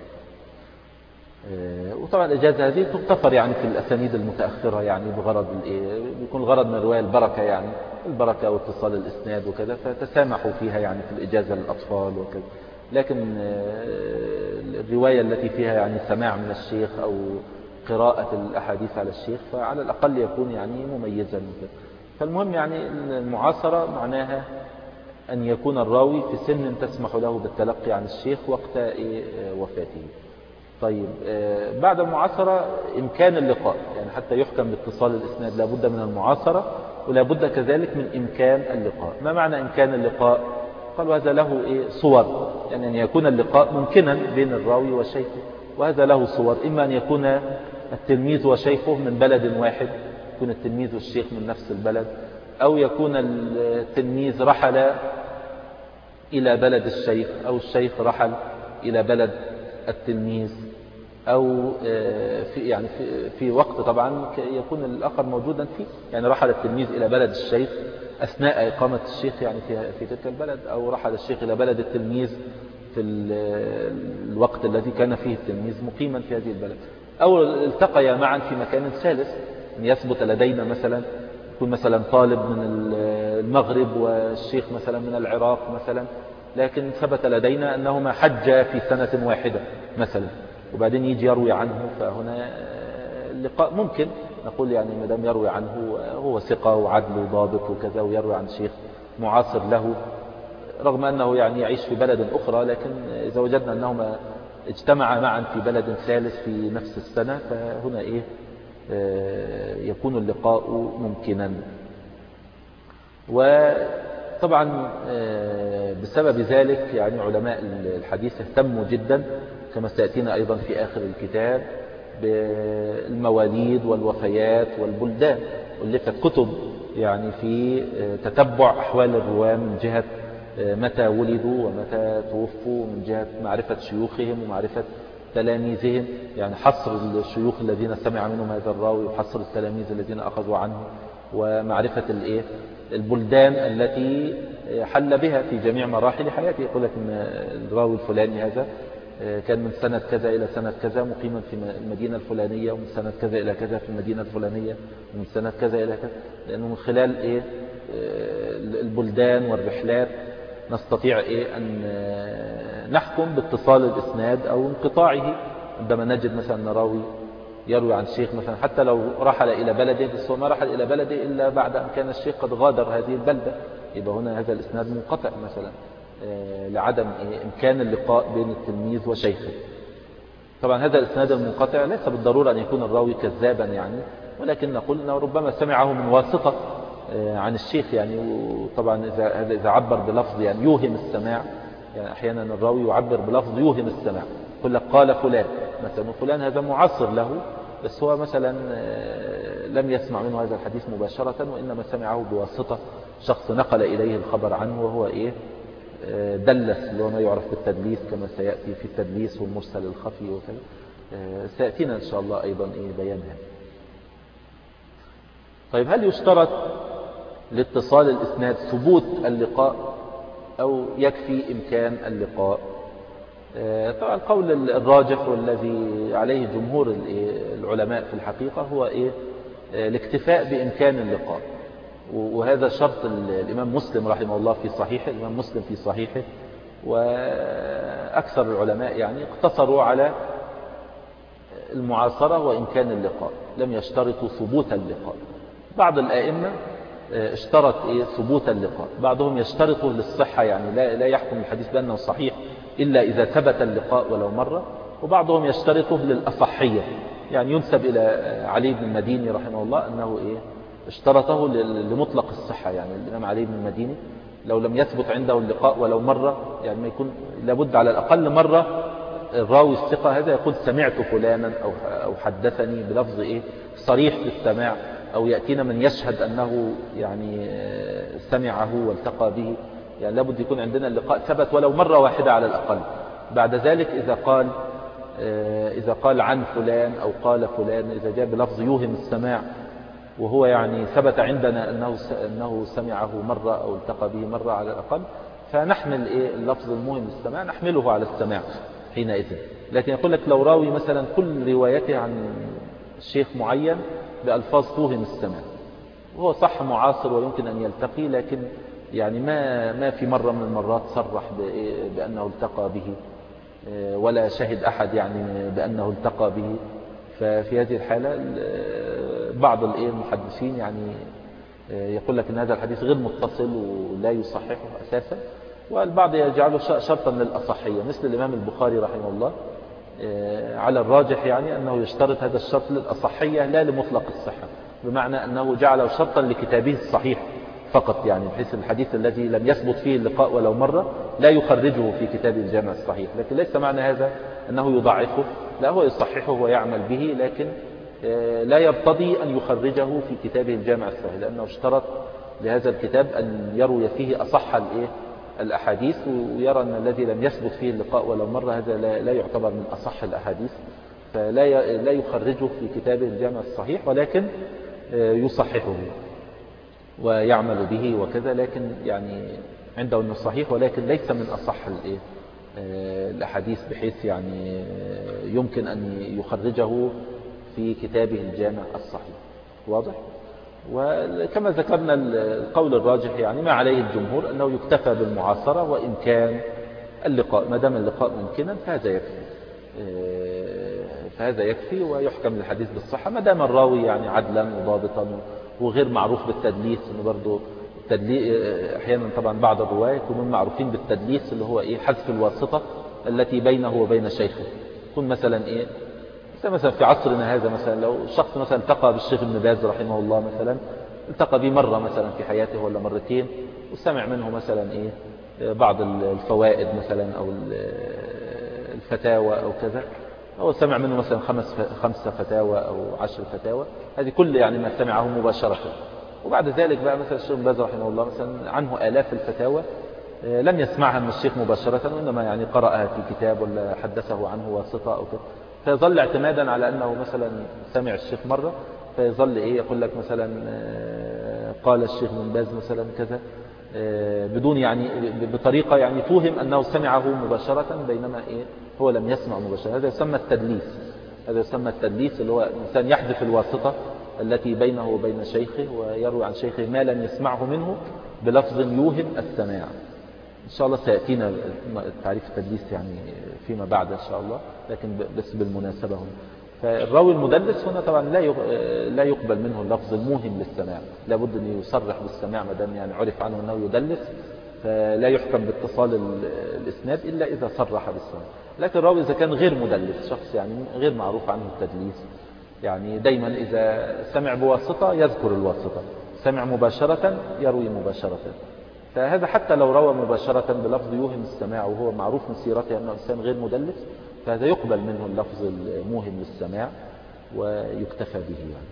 وطبعا الإجازة هذه تغتفر يعني في الأسانيد المتأخرة يعني بغرض الإيه، بيكون الغرض من الرواية البركة يعني البركة واتصال الإسناد وكذا، فتسامحوا فيها يعني في الإجازة للأطفال وكذا. لكن الرواية التي فيها يعني سماع من الشيخ أو قراءة الأحاديث على الشيخ فعلى الأقل يكون يعني مميزا. فالمهم يعني المعاصرة معناها أن يكون الراوي في سن تسمح له بالتلقي عن الشيخ وقت وفاته. طيب بعد المعاصرة إمكان اللقاء، يعني حتى يحكم باتصال الإسناد لابد من المعاصرة ولابد كذلك من إمكان اللقاء. ما معنى إمكان اللقاء؟ قال وهذا له إيه صور، يعني أن يكون اللقاء ممكنا بين الراوي وشيخه، وهذا له صور، إما أن يكون التلميذ وشيخه من بلد واحد، يكون التلميذ والشيخ من نفس البلد، أو يكون التلميذ رحل إلى بلد الشيخ، أو الشيخ رحل إلى بلد التلميذ، أو في يعني في, في وقت طبعا يكون الآخر موجودا فيه، يعني رحل التلميذ إلى بلد الشيخ أثناء إقامة الشيخ يعني في, في تلك البلد، أو رحل الشيخ إلى بلد التلميذ في الوقت الذي كان فيه التلميذ مقيما في هذه البلد، أو التقيا معا في مكان ثالث. أن يثبت لدينا مثلا يكون مثلا طالب من المغرب والشيخ مثلا من العراق مثلا، لكن ثبت لدينا أنهما حجا في سنة واحدة مثلا، وبعدين يجي يروي عنه، فهنا اللقاء ممكن نقول يعني مدام يروي عنه هو ثقة وعدل وضابط وكذا، ويروي عن شيخ معاصر له رغم أنه يعني يعيش في بلد أخرى، لكن إذا وجدنا أنهما اجتمعا معا في بلد ثالث في نفس السنة فهنا إيه يكون اللقاء ممكنا. وطبعا بسبب ذلك يعني علماء الحديث اهتموا جدا كما سيأتينا أيضا في آخر الكتاب بالمواليد والوفيات والبلدان، واللفت كتب يعني في تتبع أحوال الرواة من جهة متى ولدوا ومتى توفوا، من جهة معرفة شيوخهم ومعرفة تلاميذهم، يعني حصر الشيوخ الذين سمع منهم هذا الراوي وحصر التلاميذ الذين أخذوا عنه، ومعرفة الايه البلدان التي حل بها في جميع مراحل حياته. يقول لك ان الراوي الفلاني هذا كان من سنة كذا إلى سنة كذا مقيما في المدينة الفلانية، ومن سنة كذا إلى كذا في المدينة الفلانية، ومن سنة كذا إلى كذا، لأنه من خلال إيه البلدان والرحلات نستطيع إيه أن نحكم باتصال الإسناد أو انقطاعه. عندما نجد مثلا راوي يروي عن شيخ مثلا حتى لو رحل إلى بلده، بس هو ما رحل إلى بلده إلا بعد أن كان الشيخ قد غادر هذه البلدة، يبقى هنا هذا الإسناد منقطع مثلا لعدم إمكان اللقاء بين التلميذ وشيخه. طبعا هذا الإسناد المنقطع ليس بالضرورة أن يكون الراوي كذابا يعني، ولكن نقول أنه ربما سمعه من واسطة عن الشيخ يعني. وطبعا إذا إذا عبر بلفظ يعني يوهم السماع، يعني أحيانا الراوي يعبر بلفظ يوهم السماع، يقول لك قال فلان مثلا، وفلان هذا معاصر له بس هو مثلا لم يسمع منه هذا الحديث مباشرة، وإنما سمعه بواسطة شخص نقل إليه الخبر عنه، وهو إيه دلس، اللي هو ما يعرف بالتدليس كما سيأتي في التدليس والمرسل الخفي وكذا. سيأتينا إن شاء الله أيضا إيه بيانها. طيب هل يشترط لاتصال الإسناد ثبوت اللقاء أو يكفي إمكان اللقاء؟ طبعا القول الراجح والذي عليه جمهور العلماء في الحقيقة هو إيه الاكتفاء بإمكان اللقاء، وهذا شرط الإمام مسلم رحمه الله في صحيحه. الإمام مسلم في صحيحه وأكثر العلماء يعني اقتصروا على المعاصرة وإمكان اللقاء، لم يشترطوا ثبوت اللقاء. بعض الآئمة اشترط إيه ثبوت اللقاء، بعضهم يشترطه للصحة، يعني لا, لا يحكم الحديث بأنه صحيح إلا إذا ثبت اللقاء ولو مرة، وبعضهم يشترطه للأصحية، يعني ينسب إلى علي بن المديني رحمه الله أنه إيه اشترطه لمطلق الصحة. يعني الإمام علي بن المديني لو لم يثبت عنده اللقاء ولو مرة، يعني ما يكون لابد على الأقل مرة الراوي الثقة هذا يقول سمعت فلانا أو أو حدثني بلفظ إيه صريح في السماع، أو يأتينا من يشهد أنه يعني سمعه والتقى به. يعني لابد يكون عندنا اللقاء ثبت ولو مرة واحدة على الأقل. بعد ذلك إذا قال إذا قال عن فلان أو قال فلان، إذا جاء بلفظ يوهم السماع وهو يعني ثبت عندنا أنه أنه سمعه مرة أو التقى به مرة على الأقل، فنحمل إيه اللفظ الموهم السماع نحمله على السماع حينئذ. لكن يقول لك لو راوي مثلا كل روايته عن شيخ معين بألفاظ توهم السماع، وهو صح معاصر ويمكن أن يلتقي، لكن يعني ما ما في مرة من المرات صرح بأنه التقى به ولا شهد أحد يعني بأنه التقى به. ففي هذه الحالة بعض المحدثين يعني يقول لك أن هذا الحديث غير متصل ولا يصححه أساسا، والبعض يجعله شرطا للأصحية، مثل الإمام البخاري رحمه الله على الراجح يعني أنه يشترط هذا الشرط للأصحية لا لمطلق الصحة، بمعنى أنه جعله شرطا لكتابه الصحيح فقط، يعني بحيث الحديث الذي لم يثبت فيه اللقاء ولو مرة لا يخرجه في كتاب الجامع الصحيح. لكن ليس معنى هذا أنه يضعفه، لا، هو يصححه ويعمل به، لكن لا يرتضي أن يخرجه في كتابه الجامع الصحيح، لأنه اشترط لهذا الكتاب أن يروي فيه أصح الأحاديث، ويرى أن الذي لم يثبت فيه اللقاء ولو مرة هذا لا يعتبر من أصح الأحاديث، فلا لا يخرجه في كتابه الجامع الصحيح، ولكن يصححه ويعمل به وكذا، لكن يعني عنده أنه صحيح ولكن ليس من أصح الأحاديث بحيث يعني يمكن أن يخرجه في كتابه الجامع الصحيح. واضح؟ وكما ذكرنا القول الراجح يعني ما عليه الجمهور أنه يكتفى بالمعاصرة، وإن كان اللقاء ما دام اللقاء ممكنا فهذا يكفي فهذا يكفي ويحكم الحديث بالصحة، ما دام الراوي يعني عدلا وضابطا وغير معروف بالتدليس. إنه برضه التدليس أحيانا طبعا بعض الرواة يكونوا معروفين بالتدليس اللي هو إيه حذف الواسطة التي بينه وبين شيخه. يكون مثلا إيه مثلا في عصرنا هذا مثلا لو شخص مثلا التقى بالشيخ ابن باز رحمه الله مثلا، التقى به مرة مثلا في حياته ولا مرتين، وسمع منه مثلا إيه بعض الفوائد مثلا أو الفتاوى أو كذا، أو سمع منه مثلا خمس خمسة فتاوى أو عشر فتاوى، هذه كل يعني ما سمعه مباشرة. وبعد ذلك بقى مثلا الشيخ ابن باز رحمه الله مثلا عنه آلاف الفتاوى لم يسمعها من الشيخ مباشرة، وإنما يعني قرأها في كتاب ولا حدثه عنه واسطة أو كذا، فيظل اعتمادا على أنه مثلا سمع الشيخ مرة، فيظل إيه يقول لك مثلا قال الشيخ ابن باز مثلا كذا بدون يعني بطريقة يعني توهم أنه سمعه مباشرة بينما إيه هو لم يسمع مباشرة. هذا يسمى التدليس هذا يسمى التدليس اللي هو الإنسان يحذف الواسطة التي بينه وبين شيخه ويروي عن شيخه ما لم يسمعه منه بلفظ يوهم السماع. إن شاء الله سيأتينا تعريف التدليس يعني فيما بعد إن شاء الله، لكن بس بالمناسبة هنا. فالراوي المدلس هنا طبعا لا يقبل منه اللفظ الموهم للسماع، لابد أن يصرح بالسماع ما دام يعني عرف عنه أنه يدلس، فلا يحكم باتصال الإسناد إلا إذا صرح بالسماع. لكن الراوي إذا كان غير مدلس، شخص يعني غير معروف عنه التدليس، يعني دايما إذا سمع بواسطة يذكر الواسطة، سمع مباشرة يروي مباشرة، فهذا حتى لو روى مباشرة بلفظ يوهم السماع وهو معروف من سيرته أنه إنسان غير مدلس، فهذا يقبل منه اللفظ الموهم للسماع ويكتفى به يعني.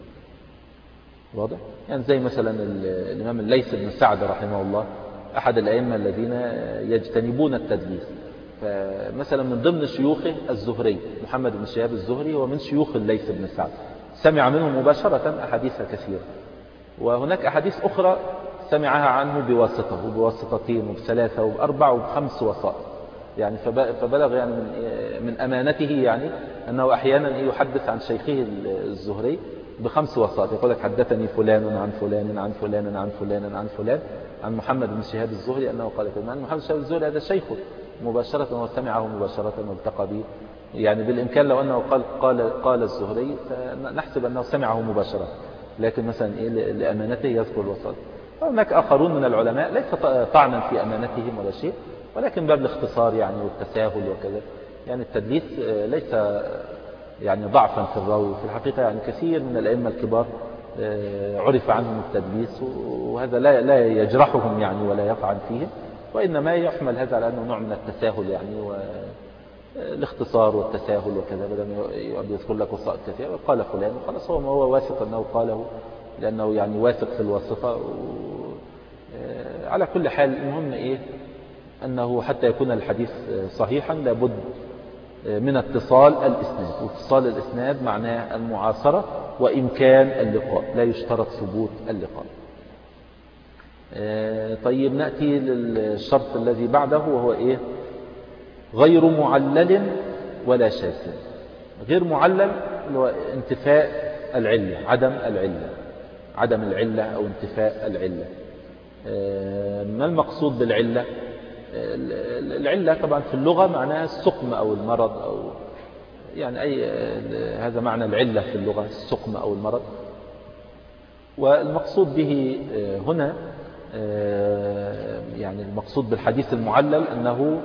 واضح؟ يعني زي مثلا الإمام الليث بن سعد رحمه الله أحد الأئمة الذين يجتنبون التدليس، فمثلا من ضمن شيوخه الزهري محمد بن شهاب الزهري، ومن شيوخ الليث بن سعد سمع منه مباشرة أحاديث كثيرة، وهناك أحاديث أخرى سمعها عنه بواسطة وبواسطتين وبثلاثة وبأربع وبخمس وسائط، يعني فبلغ يعني من, من أمانته يعني أنه أحيانا يحدث عن شيخه الزهري بخمس وسائط، يقول لك حدثني فلان عن فلان عن فلان عن فلان عن فلان عن محمد بن شهاب الزهري أنه قال كذا. محمد بن شهاب الزهري هذا شيخه مباشرة وسمعه مباشرة والتقى به، يعني بالإمكان لو أنه قال قال قال الزهري فنحسب أنه سمعه مباشرة، لكن مثلا إيه لأمانته يذكر الوسائط. هناك آخرون من العلماء ليس طعنا في أمانتهم ولا شيء، ولكن باب الاختصار يعني والتساهل وكذا، يعني التدليس ليس يعني ضعفا في الراوي، في الحقيقة يعني كثير من الأئمة الكبار عرف عنهم التدليس، وهذا لا لا يجرحهم يعني ولا يطعن فيهم، وإنما يحمل هذا على أنه نوع من التساهل يعني والاختصار والتساهل وكذا، بدل ما يذكر لك وسائط كثيرة قال فلان وخلاص هو ما هو واثق أنه قاله، لأنه يعني واثق في الواسطة على كل حال المهم إيه أنه حتى يكون الحديث صحيحا لابد من اتصال الإسناد، واتصال الإسناد معناه المعاصرة وإمكان اللقاء، لا يشترط ثبوت اللقاء. طيب نأتي للشرط الذي بعده وهو إيه؟ غير معلل ولا شاذ. غير معلل هو انتفاء العلة، عدم العلة، عدم العلة أو انتفاء العلة. ما المقصود بالعلة؟ العلة طبعا في اللغة معناها السقم أو المرض، أو يعني أي هذا معنى العلة في اللغة، السقم أو المرض. والمقصود به هنا يعني المقصود بالحديث المعلل أنه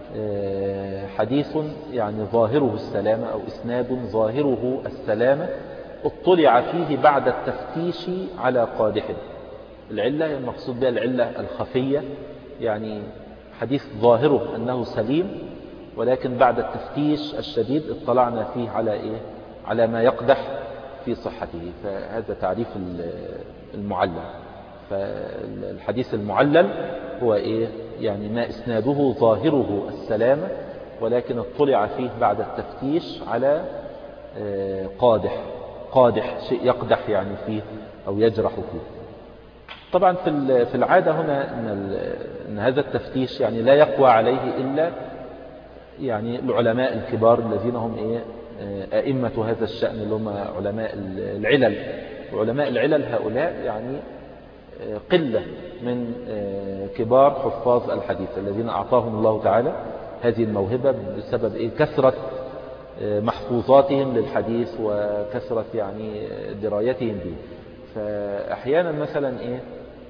حديث يعني ظاهره السلامة أو إسناد ظاهره السلامة اطلع فيه بعد التفتيش على قادحه. العلة المقصود بها العلة الخفية، يعني حديث ظاهره أنه سليم ولكن بعد التفتيش الشديد اطلعنا فيه على إيه؟ على ما يقدح في صحته. فهذا تعريف المعلل. فالحديث المعلل هو إيه؟ يعني ما إسناده ظاهره السلامة ولكن اطلع فيه بعد التفتيش على قادح، قادح شيء يقدح يعني فيه أو يجرح فيه. طبعا في العادة هنا أن هذا التفتيش يعني لا يقوى عليه إلا يعني العلماء الكبار الذين هم إيه؟ أئمة هذا الشأن اللي هم علماء العلل. وعلماء العلل هؤلاء يعني قلة من كبار حفاظ الحديث الذين أعطاهم الله تعالى هذه الموهبة بسبب إيه؟ كثرة محفوظاتهم للحديث وكثرة يعني درايتهم به. فأحيانا مثلا إيه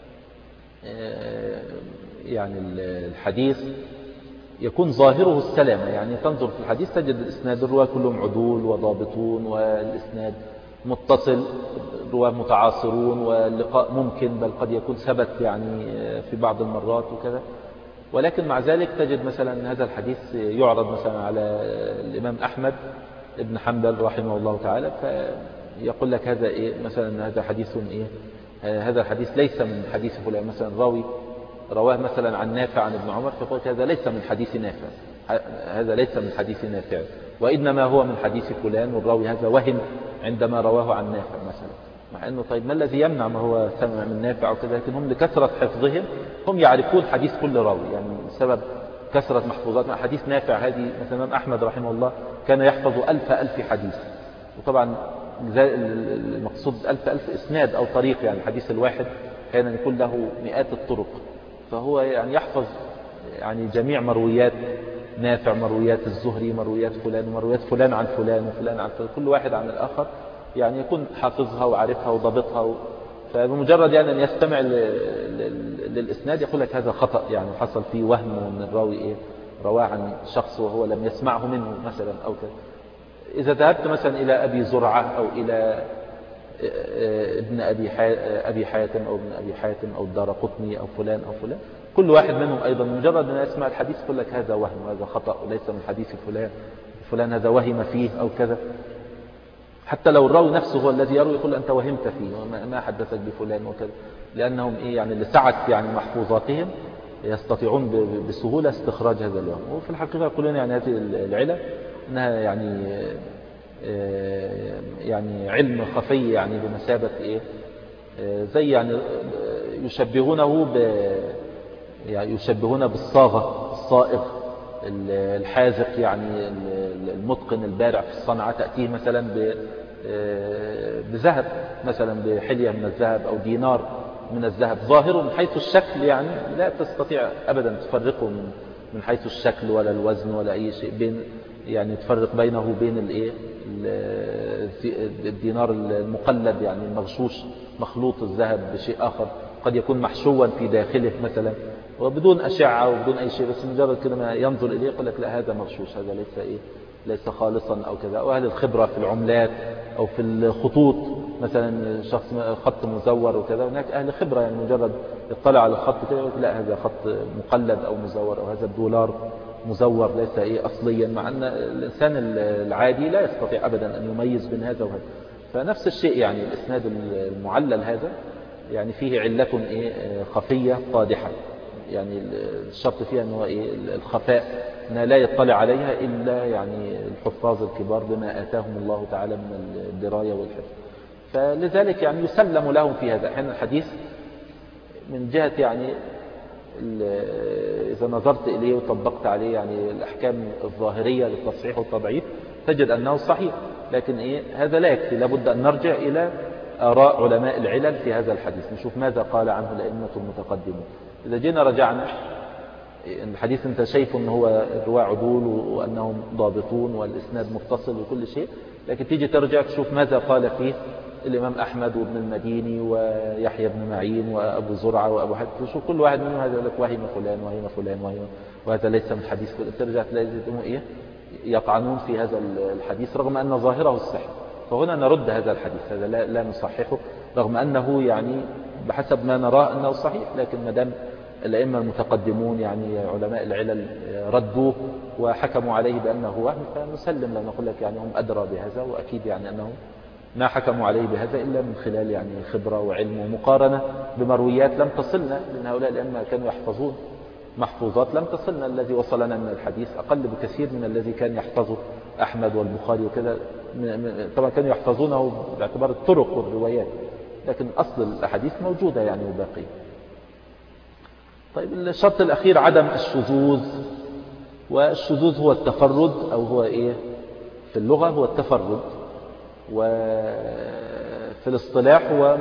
يعني الحديث يكون ظاهره السلامة، يعني تنظر في الحديث تجد الإسناد الرواة كلهم عدول وضابطون والإسناد متصل، الرواة متعاصرون واللقاء ممكن بل قد يكون ثبت يعني في بعض المرات وكذا. ولكن مع ذلك تجد مثلا هذا الحديث يعرض مثلا على الإمام أحمد ابن حنبل رحمه الله تعالى فيقول لك هذا إيه مثلا هذا حديث إيه هذا الحديث ليس من حديث فلان. مثلا راوي رواه مثلا عن نافع عن ابن عمر فيقول هذا ليس من حديث نافع، هذا ليس من حديث نافع وإنما هو من حديث فلان، والراوي هذا وهم عندما رواه عن نافع مثلا. مع أنه طيب ما الذي يمنع ما هو سمع من نافع وكذا، لكن هم لكثرة حفظهم هم يعرفون حديث كل راوي، يعني بسبب كثرة محفوظات. مع حديث نافع هذه مثلا الإمام أحمد رحمه الله كان يحفظ ألف ألف حديث، وطبعا المقصود ألف ألف إسناد أو طريق، يعني الحديث الواحد كان يكون له مئات الطرق، فهو يعني يحفظ يعني جميع مرويات نافع، مرويات الزهري، مرويات فلان، ومرويات فلان عن فلان وفلان عن فلان، كل واحد عن الآخر يعني يكون حافظها وعارفها وضبطها و... فبمجرد يعني أن يستمع ل... ل... للإسناد يقول لك هذا خطأ، يعني حصل فيه وهم من الراوي إيه رواه عن شخص وهو لم يسمعه منه مثلا أو كذا. إذا ذهبت مثلا إلى أبي زرعة أو إلى ابن أبي أبي حاتم أو ابن أبي حاتم أو الدارقطني أو فلان أو فلان، كل واحد منهم أيضا مجرد أن يسمع الحديث يقول لك هذا وهم وهذا خطأ وليس من حديث فلان، فلان هذا وهم فيه أو كذا. حتى لو الراوي نفسه هو الذي يروي يقول أنت وهمت فيه وما حدثك بفلان وكذا، لأنهم إيه يعني لسعة يعني محفوظاتهم يستطيعون بسهولة استخراج هذا الوهم. وفي الحقيقة يقولون يعني هذه العلة أنها يعني يعني علم خفي، يعني بمثابة إيه زي يعني يشبهونه ب يعني يشبهونه بالصاغة، الصائغ الحاذق، يعني المتقن البارع في الصنعة، تأتيه مثلا بذهب مثلا بحلية من الذهب أو دينار من الذهب ظاهره من حيث الشكل يعني لا تستطيع أبدا تفرقه من من حيث الشكل ولا الوزن ولا أي شيء، بين يعني تفرق بينه وبين الايه الدينار المقلد يعني المغشوش مخلوط الذهب بشيء آخر قد يكون محشوا في داخله مثلا وبدون أشعة وبدون أي شيء، بس مجرد كده ما ينظر إليه يقول لك لا هذا مغشوش، هذا ليس إيه ليس خالصا أو كذا. وأهل الخبرة في العملات أو في الخطوط مثلا شخص خط مزور وكذا، هناك أهل خبرة يعني مجرد يطلع على الخط كده يقول لا هذا خط مقلد أو مزور، أو هذا الدولار مزور ليس إيه أصليا، مع أن الإنسان العادي لا يستطيع أبدا أن يميز بين هذا وهذا. فنفس الشيء يعني الإسناد المعلل هذا يعني فيه علة إيه خفية قادحة، يعني الشرط فيها أنه إيه الخفاء، أنها لا يطلع عليها إلا يعني الحفاظ الكبار بما آتاهم الله تعالى من الدراية والحفظ. فلذلك يعني يسلم لهم في هذا. أحيانا الحديث من جهة يعني إذا نظرت إليه وطبقت عليه يعني الأحكام الظاهرية للتصحيح والتضعيف تجد أنه صحيح، لكن إيه هذا لا يكفي، لابد أن نرجع إلى آراء علماء العلل في هذا الحديث، نشوف ماذا قال عنه الأئمة المتقدمون. إذا جينا رجعنا الحديث أنت شايف أنه هو الرواة عدول وأنهم ضابطون والإسناد متصل وكل شيء، لكن تيجي ترجع تشوف ماذا قال فيه الإمام أحمد وابن المديني ويحيى بن معين وأبو زرعة وأبو حد، تشوف كل واحد منهم هذا لك وهم فلان وهم فلان وهم وهذا ليس من حديث، ترجع تلاقي إيه يطعنون في هذا الحديث رغم أن ظاهره الصحة. فهنا نرد هذا الحديث، هذا لا, لا نصححه رغم أنه يعني بحسب ما نراه أنه صحيح، لكن مدام الأئمة المتقدمون يعني علماء العلل ردوه وحكموا عليه بأنه وهم فنسلم، لا نقول لك يعني هم أدرى بهذا، وأكيد يعني أنهم ما حكموا عليه بهذا إلا من خلال يعني خبرة وعلم ومقارنة بمرويات لم تصلنا، لأن هؤلاء الأئمة كانوا يحفظون محفوظات لم تصلنا، الذي وصلنا من الحديث أقل بكثير من الذي كان يحفظه أحمد والبخاري وكذا، طبعا كانوا يحفظونه باعتبار الطرق والروايات، لكن أصل الأحاديث موجودة يعني وباقية. طيب الشرط الأخير عدم الشذوذ، والشذوذ هو التفرد، أو هو إيه في اللغة هو التفرد، وفي الاصطلاح هو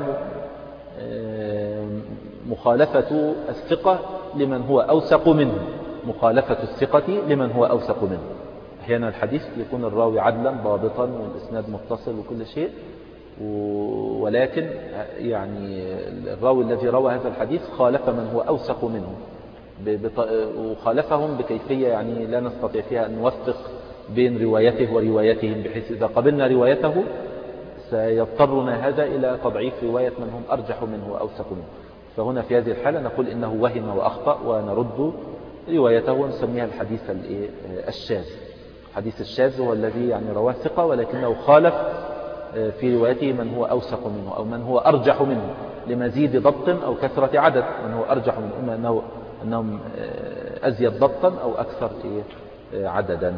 مخالفة الثقة لمن هو أوثق منه، مخالفة الثقة لمن هو أوثق منه. أحيانا الحديث يكون الراوي عدلا ضابطا والإسناد متصل وكل شيء، ولكن يعني الراوي الذي روى هذا الحديث خالف من هو أوثق منه، وخالفهم بكيفية يعني لا نستطيع فيها أن نوفق بين روايته وروايتهم، بحيث إذا قبلنا روايته سيضطرنا هذا إلى تضعيف رواية من هم أرجح منه وأوثق منه. فهنا في هذه الحالة نقول إنه وهم وأخطأ ونرد روايته ونسميها الحديث الشاذ. الحديث الشاذ هو الذي يعني رواه ثقة ولكنه خالف في روايته من هو أوثق منه أو من هو أرجح منه لمزيد ضبط أو كثرة عدد، من هو أرجح منه، إما أنه أنهم أزيد ضبطا أو أكثر عددا.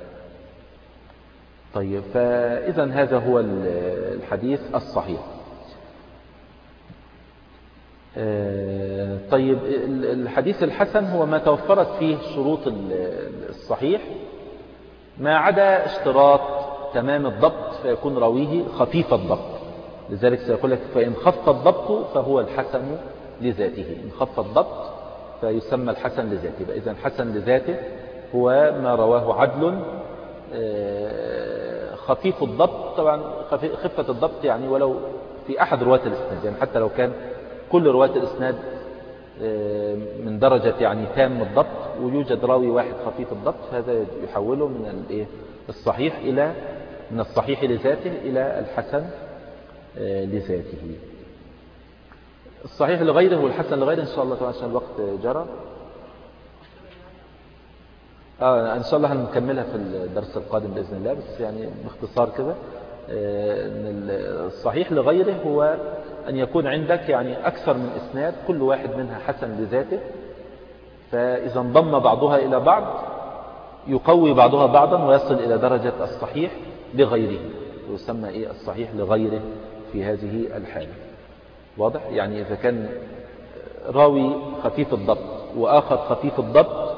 طيب فإذا هذا هو الحديث الصحيح. طيب الحديث الحسن هو ما توفرت فيه شروط الصحيح ما عدا اشتراط تمام الضبط فيكون راويه خفيف الضبط، لذلك سيقول لك فإن خف الضبط فهو الحسن لذاته، إن خف الضبط فيسمى الحسن لذاته. فإذا الحسن لذاته هو ما رواه عدل خفيف الضبط. طبعا خفة الضبط يعني ولو في أحد رواة الإسناد، يعني حتى لو كان كل رواة الإسناد من درجة يعني تام الضبط ويوجد راوي واحد خفيف الضبط، هذا يحوله من الصحيح إلى من الصحيح لذاته إلى الحسن لذاته. الصحيح لغيره والحسن لغيره إن شاء الله طبعا عشان الوقت جرى آه إن شاء الله هنكملها في الدرس القادم بإذن الله، بس يعني باختصار كده أن الصحيح لغيره هو أن يكون عندك يعني أكثر من إسناد كل واحد منها حسن لذاته، فإذا انضم بعضها إلى بعض يقوي بعضها بعضا ويصل إلى درجة الصحيح لغيره، ويسمى إيه الصحيح لغيره في هذه الحالة. واضح؟ يعني إذا كان راوي خفيف الضبط وآخر خفيف الضبط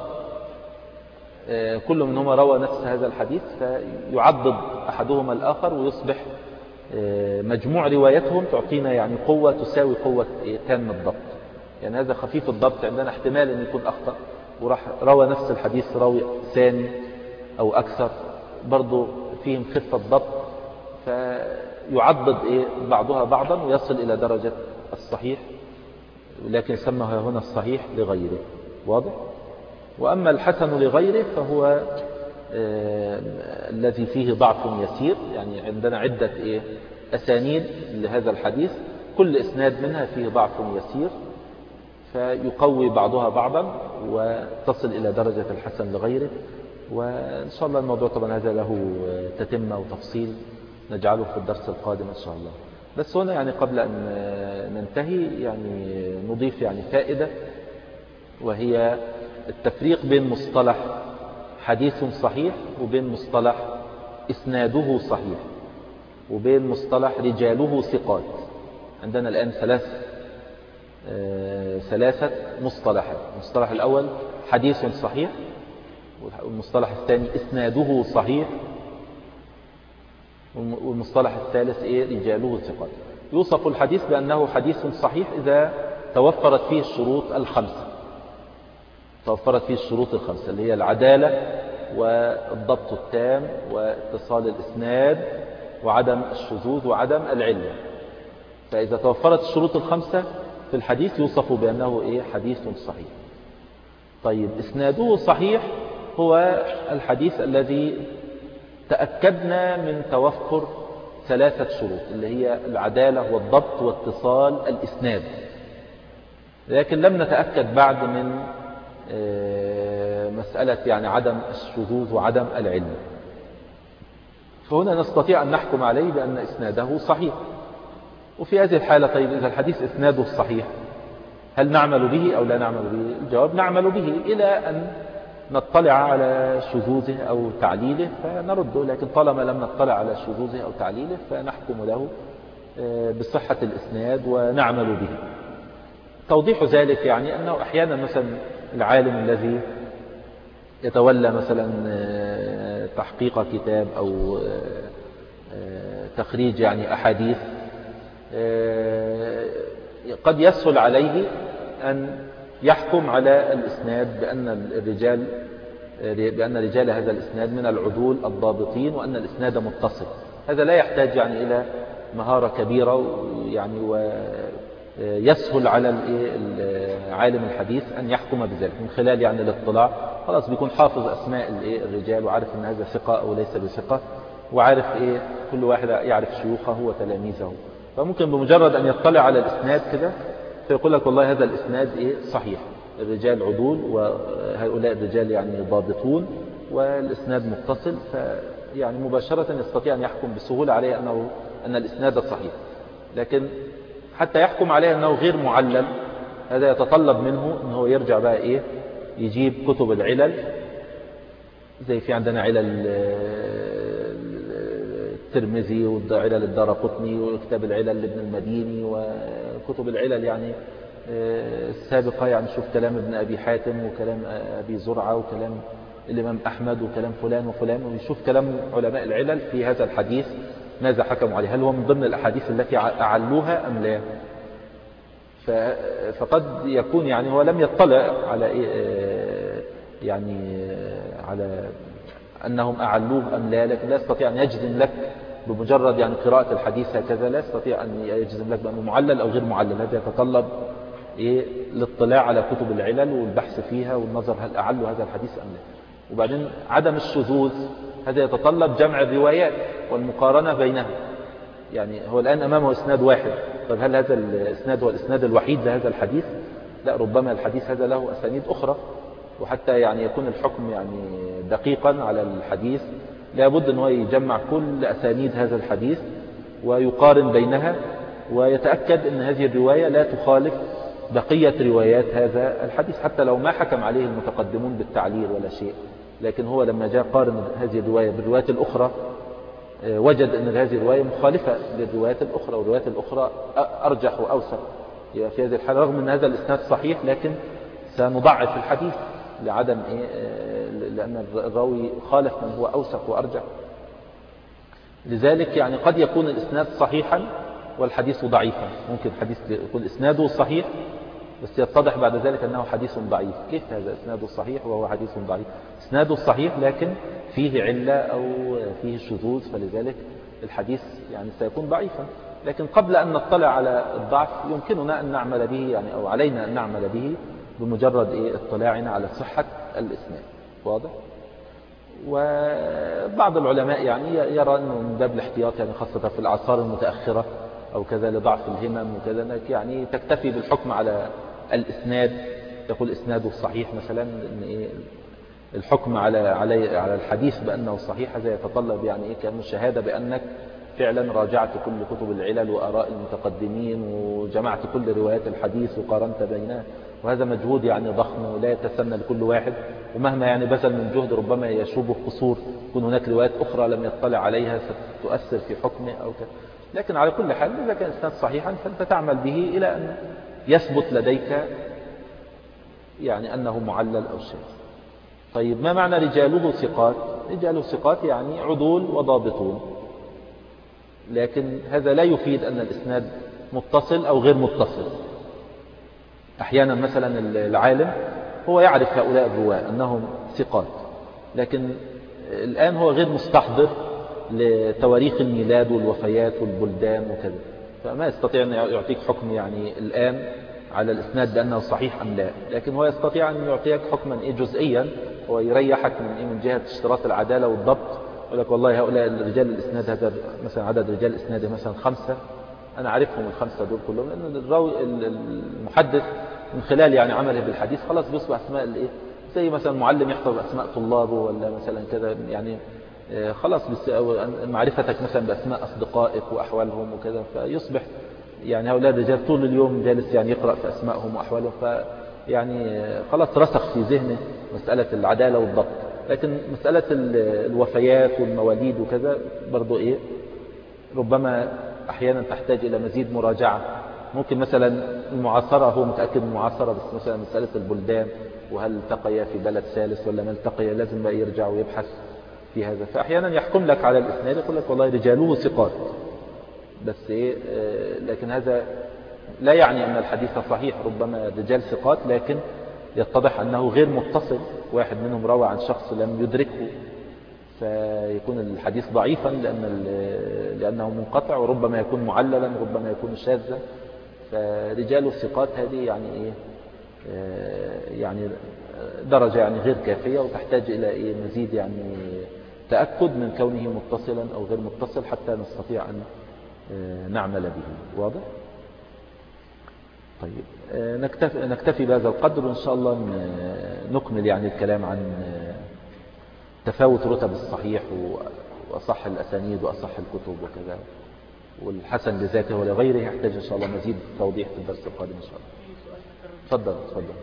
كل منهما روى نفس هذا الحديث، فيعضد أحدهما الآخر ويصبح مجموع روايتهم تعطينا يعني قوة تساوي قوة تام الضبط. يعني هذا خفيف الضبط عندنا احتمال أن يكون أخطأ وراح روى نفس الحديث راوي ثاني أو أكثر برضو فيهم خفة ضبط، فيعضد إيه بعضها بعضا ويصل إلى درجة الصحيح، لكن يسمى هنا الصحيح لغيره. واضح؟ وأما الحسن لغيره فهو آه الذي فيه ضعف يسير، يعني عندنا عدة إيه أسانيد لهذا الحديث كل إسناد منها فيه ضعف يسير، فيقوي بعضها بعضا وتصل إلى درجة الحسن لغيره. وإن شاء الله الموضوع طبعا هذا له تتمة وتفصيل نجعله في الدرس القادم إن شاء الله. بس هنا يعني قبل أن ننتهي يعني نضيف يعني فائدة، وهي التفريق بين مصطلح حديث صحيح وبين مصطلح إسناده صحيح وبين مصطلح رجاله ثقات. عندنا الآن ثلاث آه ثلاثة مصطلحات. المصطلح الأول حديث صحيح، والمصطلح الثاني إسناده صحيح، والمصطلح الثالث إيه؟ رجاله ثقات. يوصف الحديث بأنه حديث صحيح إذا توفرت فيه الشروط الخمسة توفرت فيه الشروط الخمسة اللي هي العدالة والضبط التام واتصال الإسناد وعدم الشذوذ وعدم العلة. فإذا توفرت الشروط الخمسة في الحديث يوصف بأنه إيه؟ حديث صحيح. طيب إسناده صحيح هو الحديث الذي تأكدنا من توفر ثلاثة شروط اللي هي العدالة والضبط واتصال الإسناد، لكن لم نتأكد بعد من مسألة يعني عدم الشذوذ وعدم العلة. فهنا نستطيع أن نحكم عليه بأن إسناده صحيح. وفي هذه الحالة طيب إذا الحديث إسناده صحيح هل نعمل به أو لا نعمل به؟ الجواب نعمل به إلى أن نطلع على شذوذه أو تعليله فنرده، لكن طالما لم نطلع على شذوذه أو تعليله فنحكم له بصحة الإسناد ونعمل به. توضيح ذلك يعني أنه أحيانا مثلا العالم الذي يتولى مثلا تحقيق كتاب أو تخريج يعني أحاديث قد يسهل عليه أن يحكم على الإسناد بأن الرجال بأن رجال هذا الإسناد من العدول الضابطين وأن الإسناد متصل. هذا لا يحتاج يعني إلى مهارة كبيرة يعني ويسهل على عالم الحديث أن يحكم بذلك من خلال يعني الاطلاع. خلاص بيكون حافظ أسماء الرجال وعارف أن هذا ثقة أو ليس بثقة، وعارف إيه كل واحد يعرف شيوخه وتلاميذه. فممكن بمجرد أن يطلع على الإسناد كده فيقول لك والله هذا الإسناد إيه صحيح، الرجال عدول وهؤلاء الرجال يعني ضابطون والإسناد متصل، فيعني مباشرة يستطيع أن يحكم بسهولة عليه أنه أن الإسناد صحيح. لكن حتى يحكم عليه أنه غير معلل هذا يتطلب منه أنه يرجع بقى إيه يجيب كتب العلل، زي في عندنا علل الترمذي وعلل الدارقطني وكتاب العلل لابن المديني وكتب العلل يعني السابقة، يعني شوف كلام ابن أبي حاتم وكلام أبي زرعة وكلام الإمام أحمد وكلام فلان وفلان، ويشوف كلام علماء العلل في هذا الحديث ماذا حكموا عليه، هل هو من ضمن الأحاديث التي أعلوها أم لا. فقد يكون يعني هو لم يطلع على يعني على أنهم أعلوه أم لا، لكن لا يستطيع أن يجزم لك بمجرد يعني قراءة الحديث هكذا، لا يستطيع أن يجزم لك بأنه معلل أو غير معلل. هذا يتطلب إيه الاطلاع على كتب العلل والبحث فيها والنظر هل أعلوا هذا الحديث أم لا. وبعدين عدم الشذوذ هذا يتطلب جمع الروايات والمقارنة بينها. يعني هو الآن أمامه إسناد واحد، طيب هل هذا الإسناد هو الإسناد الوحيد لهذا الحديث؟ لا، ربما الحديث هذا له أسانيد أخرى. وحتى يعني يكون الحكم يعني دقيقا على الحديث لابد أنه يجمع كل أسانيد هذا الحديث ويقارن بينها ويتأكد أن هذه الرواية لا تخالف بقية روايات هذا الحديث، حتى لو ما حكم عليه المتقدمون بالتعليل ولا شيء. لكن هو لما جاء قارن هذه الرواية بالروايات الأخرى وجد أن هذه الرواية مخالفة للروايات الأخرى والروايات الأخرى أرجح وأوسع. في هذه الحالة رغم أن هذا الإسناد صحيح لكن سنضعف الحديث لعدم إيه لأن الراوي خالف من هو أوثق وأرجح. لذلك يعني قد يكون الإسناد صحيحا والحديث ضعيفا، ممكن الحديث يكون إسناده صحيح بس يتضح بعد ذلك أنه حديث ضعيف. كيف هذا إسناده صحيح وهو حديث ضعيف؟ إسناده صحيح لكن فيه علة أو فيه شذوذ، فلذلك الحديث يعني سيكون ضعيفا. لكن قبل أن نطلع على الضعف يمكننا أن نعمل به يعني أو علينا أن نعمل به بمجرد إيه اطلاعنا على صحة الإسناد. واضح؟ وبعض العلماء يعني يرى أنه من باب الاحتياط يعني خاصة في الأعصار المتأخرة أو كذا لضعف الهمم وكذا يعني تكتفي بالحكم على الإسناد، يقول إسناده صحيح مثلا، إن إيه الحكم على على على الحديث بأنه صحيح هذا يتطلب يعني إيه كأنه شهادة بأنك فعلا راجعت كل كتب العلل وآراء المتقدمين وجمعت كل روايات الحديث وقارنت بينها، وهذا مجهود يعني ضخم ولا يتسنى لكل واحد، ومهما يعني بذل من جهد ربما يشوبه قصور، يكون هناك روايات أخرى لم يطلع عليها ستؤثر في حكمه أو كذا. لكن على كل حال إذا كان إسناد صحيحا فأنت تعمل به إلى أن يثبت لديك يعني أنه معلل أو شيء. طيب ما معنى رجاله ثقات؟ رجاله ثقات يعني عدول وضابطون، لكن هذا لا يفيد أن الإسناد متصل أو غير متصل. أحيانا مثلا العالم هو يعرف هؤلاء الرواة أنهم ثقات، لكن الآن هو غير مستحضر لتواريخ الميلاد والوفيات والبلدان وكذا، فما يستطيع أن يعطيك حكم يعني الآن على الإسناد بأنه صحيح أم لا، لكن هو يستطيع أن يعطيك حكما إيه جزئيا ويريحك من إيه من جهة اشتراط العدالة والضبط. يقول لك والله هؤلاء الرجال الإسناد هذا مثلا عدد رجال إسناده مثلا خمسة، أنا عارفهم الخمسة دول كلهم، لأن الراوي المحدث من خلال يعني عمله بالحديث خلاص بيصبح أسماء الإيه، زي مثلا معلم يحفظ أسماء طلابه ولا مثلا كذا يعني خلاص معرفتك مثلا بأسماء أصدقائك وأحوالهم وكذا، فيصبح يعني هؤلاء الرجال طول اليوم جالس يعني يقرأ في أسمائهم وأحوالهم، فيعني خلاص رسخ في ذهنه مسألة العدالة والضبط. لكن مسألة الوفيات والمواليد وكذا برضو إيه ربما أحيانا تحتاج إلى مزيد مراجعة. ممكن مثلا المعاصرة هو متأكد من المعاصرة، بس مثلا مسألة البلدان وهل التقي في بلد ثالث ولا ما التقي لازم بقى يرجع ويبحث في هذا. فأحيانا يحكم لك على الإسناد يقول لك والله رجاله ثقات بس إيه، لكن هذا لا يعني أن الحديث صحيح، ربما رجال ثقات لكن يتضح أنه غير متصل، واحد منهم روى عن شخص لم يدركه فيكون الحديث ضعيفا لأن لأنه منقطع، وربما يكون معللا ربما يكون شاذا. فرجال الثقات هذه يعني إيه يعني درجة يعني غير كافية، وتحتاج إلى إيه مزيد يعني تأكد من كونه متصلا أو غير متصل حتى نستطيع أن نعمل به. واضح؟ طيب نكتفي, نكتفي بهذا القدر، وإن شاء الله نكمل يعني الكلام عن تفاوت رتب الصحيح وأصح الأسانيد وأصح الكتب وكذا، والحسن لذاته ولغيره يحتاج إن شاء الله مزيد توضيح في الدرس القادم إن شاء الله. تفضل تفضل.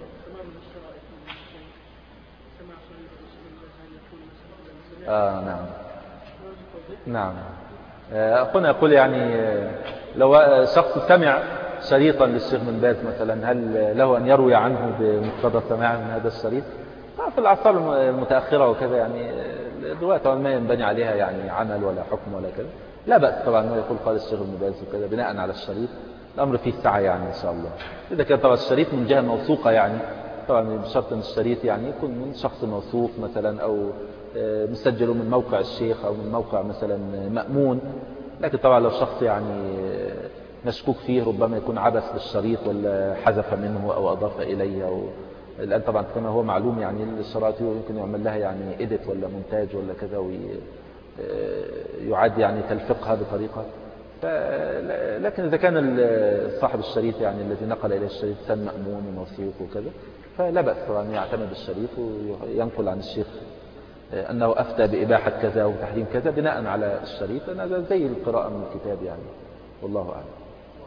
آه نعم نعم. أخونا يقول يعني لو شخص سمع شريطا للشيخ بن باز مثلا هل له أن يروي عنه بمقتضى سماعه من هذا الشريط؟ في الأعصار المتأخرة وكذا يعني دلوقتي طبعا ما ينبني عليها يعني عمل ولا حكم ولا كذا، لا بأس طبعا ما يقول قال الشيخ بن باز وكذا بناء على الشريط، الأمر فيه سعة يعني إن شاء الله. إذا كان طبعا الشريط من جهة موثوقة يعني طبعا بشرط أن الشريط يعني يكون من شخص موثوق مثلا أو مسجل من موقع الشيخ أو من موقع مثلا مأمون. لكن طبعا لو شخص يعني مشكوك فيه ربما يكون عبث بالشريط ولا حذف منه أو أضاف إليه أو الآن طبعا كما هو معلوم يعني الشرائط يمكن يعمل لها يعني إيديت ولا مونتاج ولا كذا ويعاد يعني تلفقها بطريقة. لكن إذا كان صاحب الشريط يعني الذي نقل إليه الشريط سن مأمون وموثوق وكذا فلا بأس طبعا يعتمد الشريط وينقل عن الشيخ أنه أفتى بإباحة كذا وتحريم كذا بناء على الشريط، أن هذا زي القراءة من الكتاب يعني والله أعلم.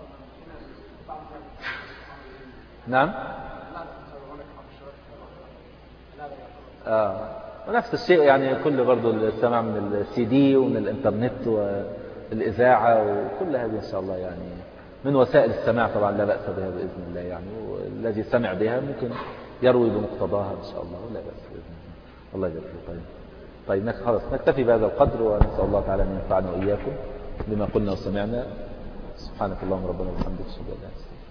نعم آه. ونفس الشيء يعني كل برضو السماع من السي دي ومن الانترنت والإذاعة وكل هذه إن شاء الله يعني من وسائل السماع طبعا لا بأس بها بإذن الله يعني، والذي سمع بها ممكن يروي بمقتضاها إن شاء الله ولا بأس بإذن الله. الله يجزاك خير. طيب طيب خلاص نكتفي بهذا القدر، ونسأل الله تعالى أن ينفعنا وإياكم بما قلنا وسمعنا. سبحانك اللهم ربنا وبحمدك أشهد أن لا إله إلا أنت.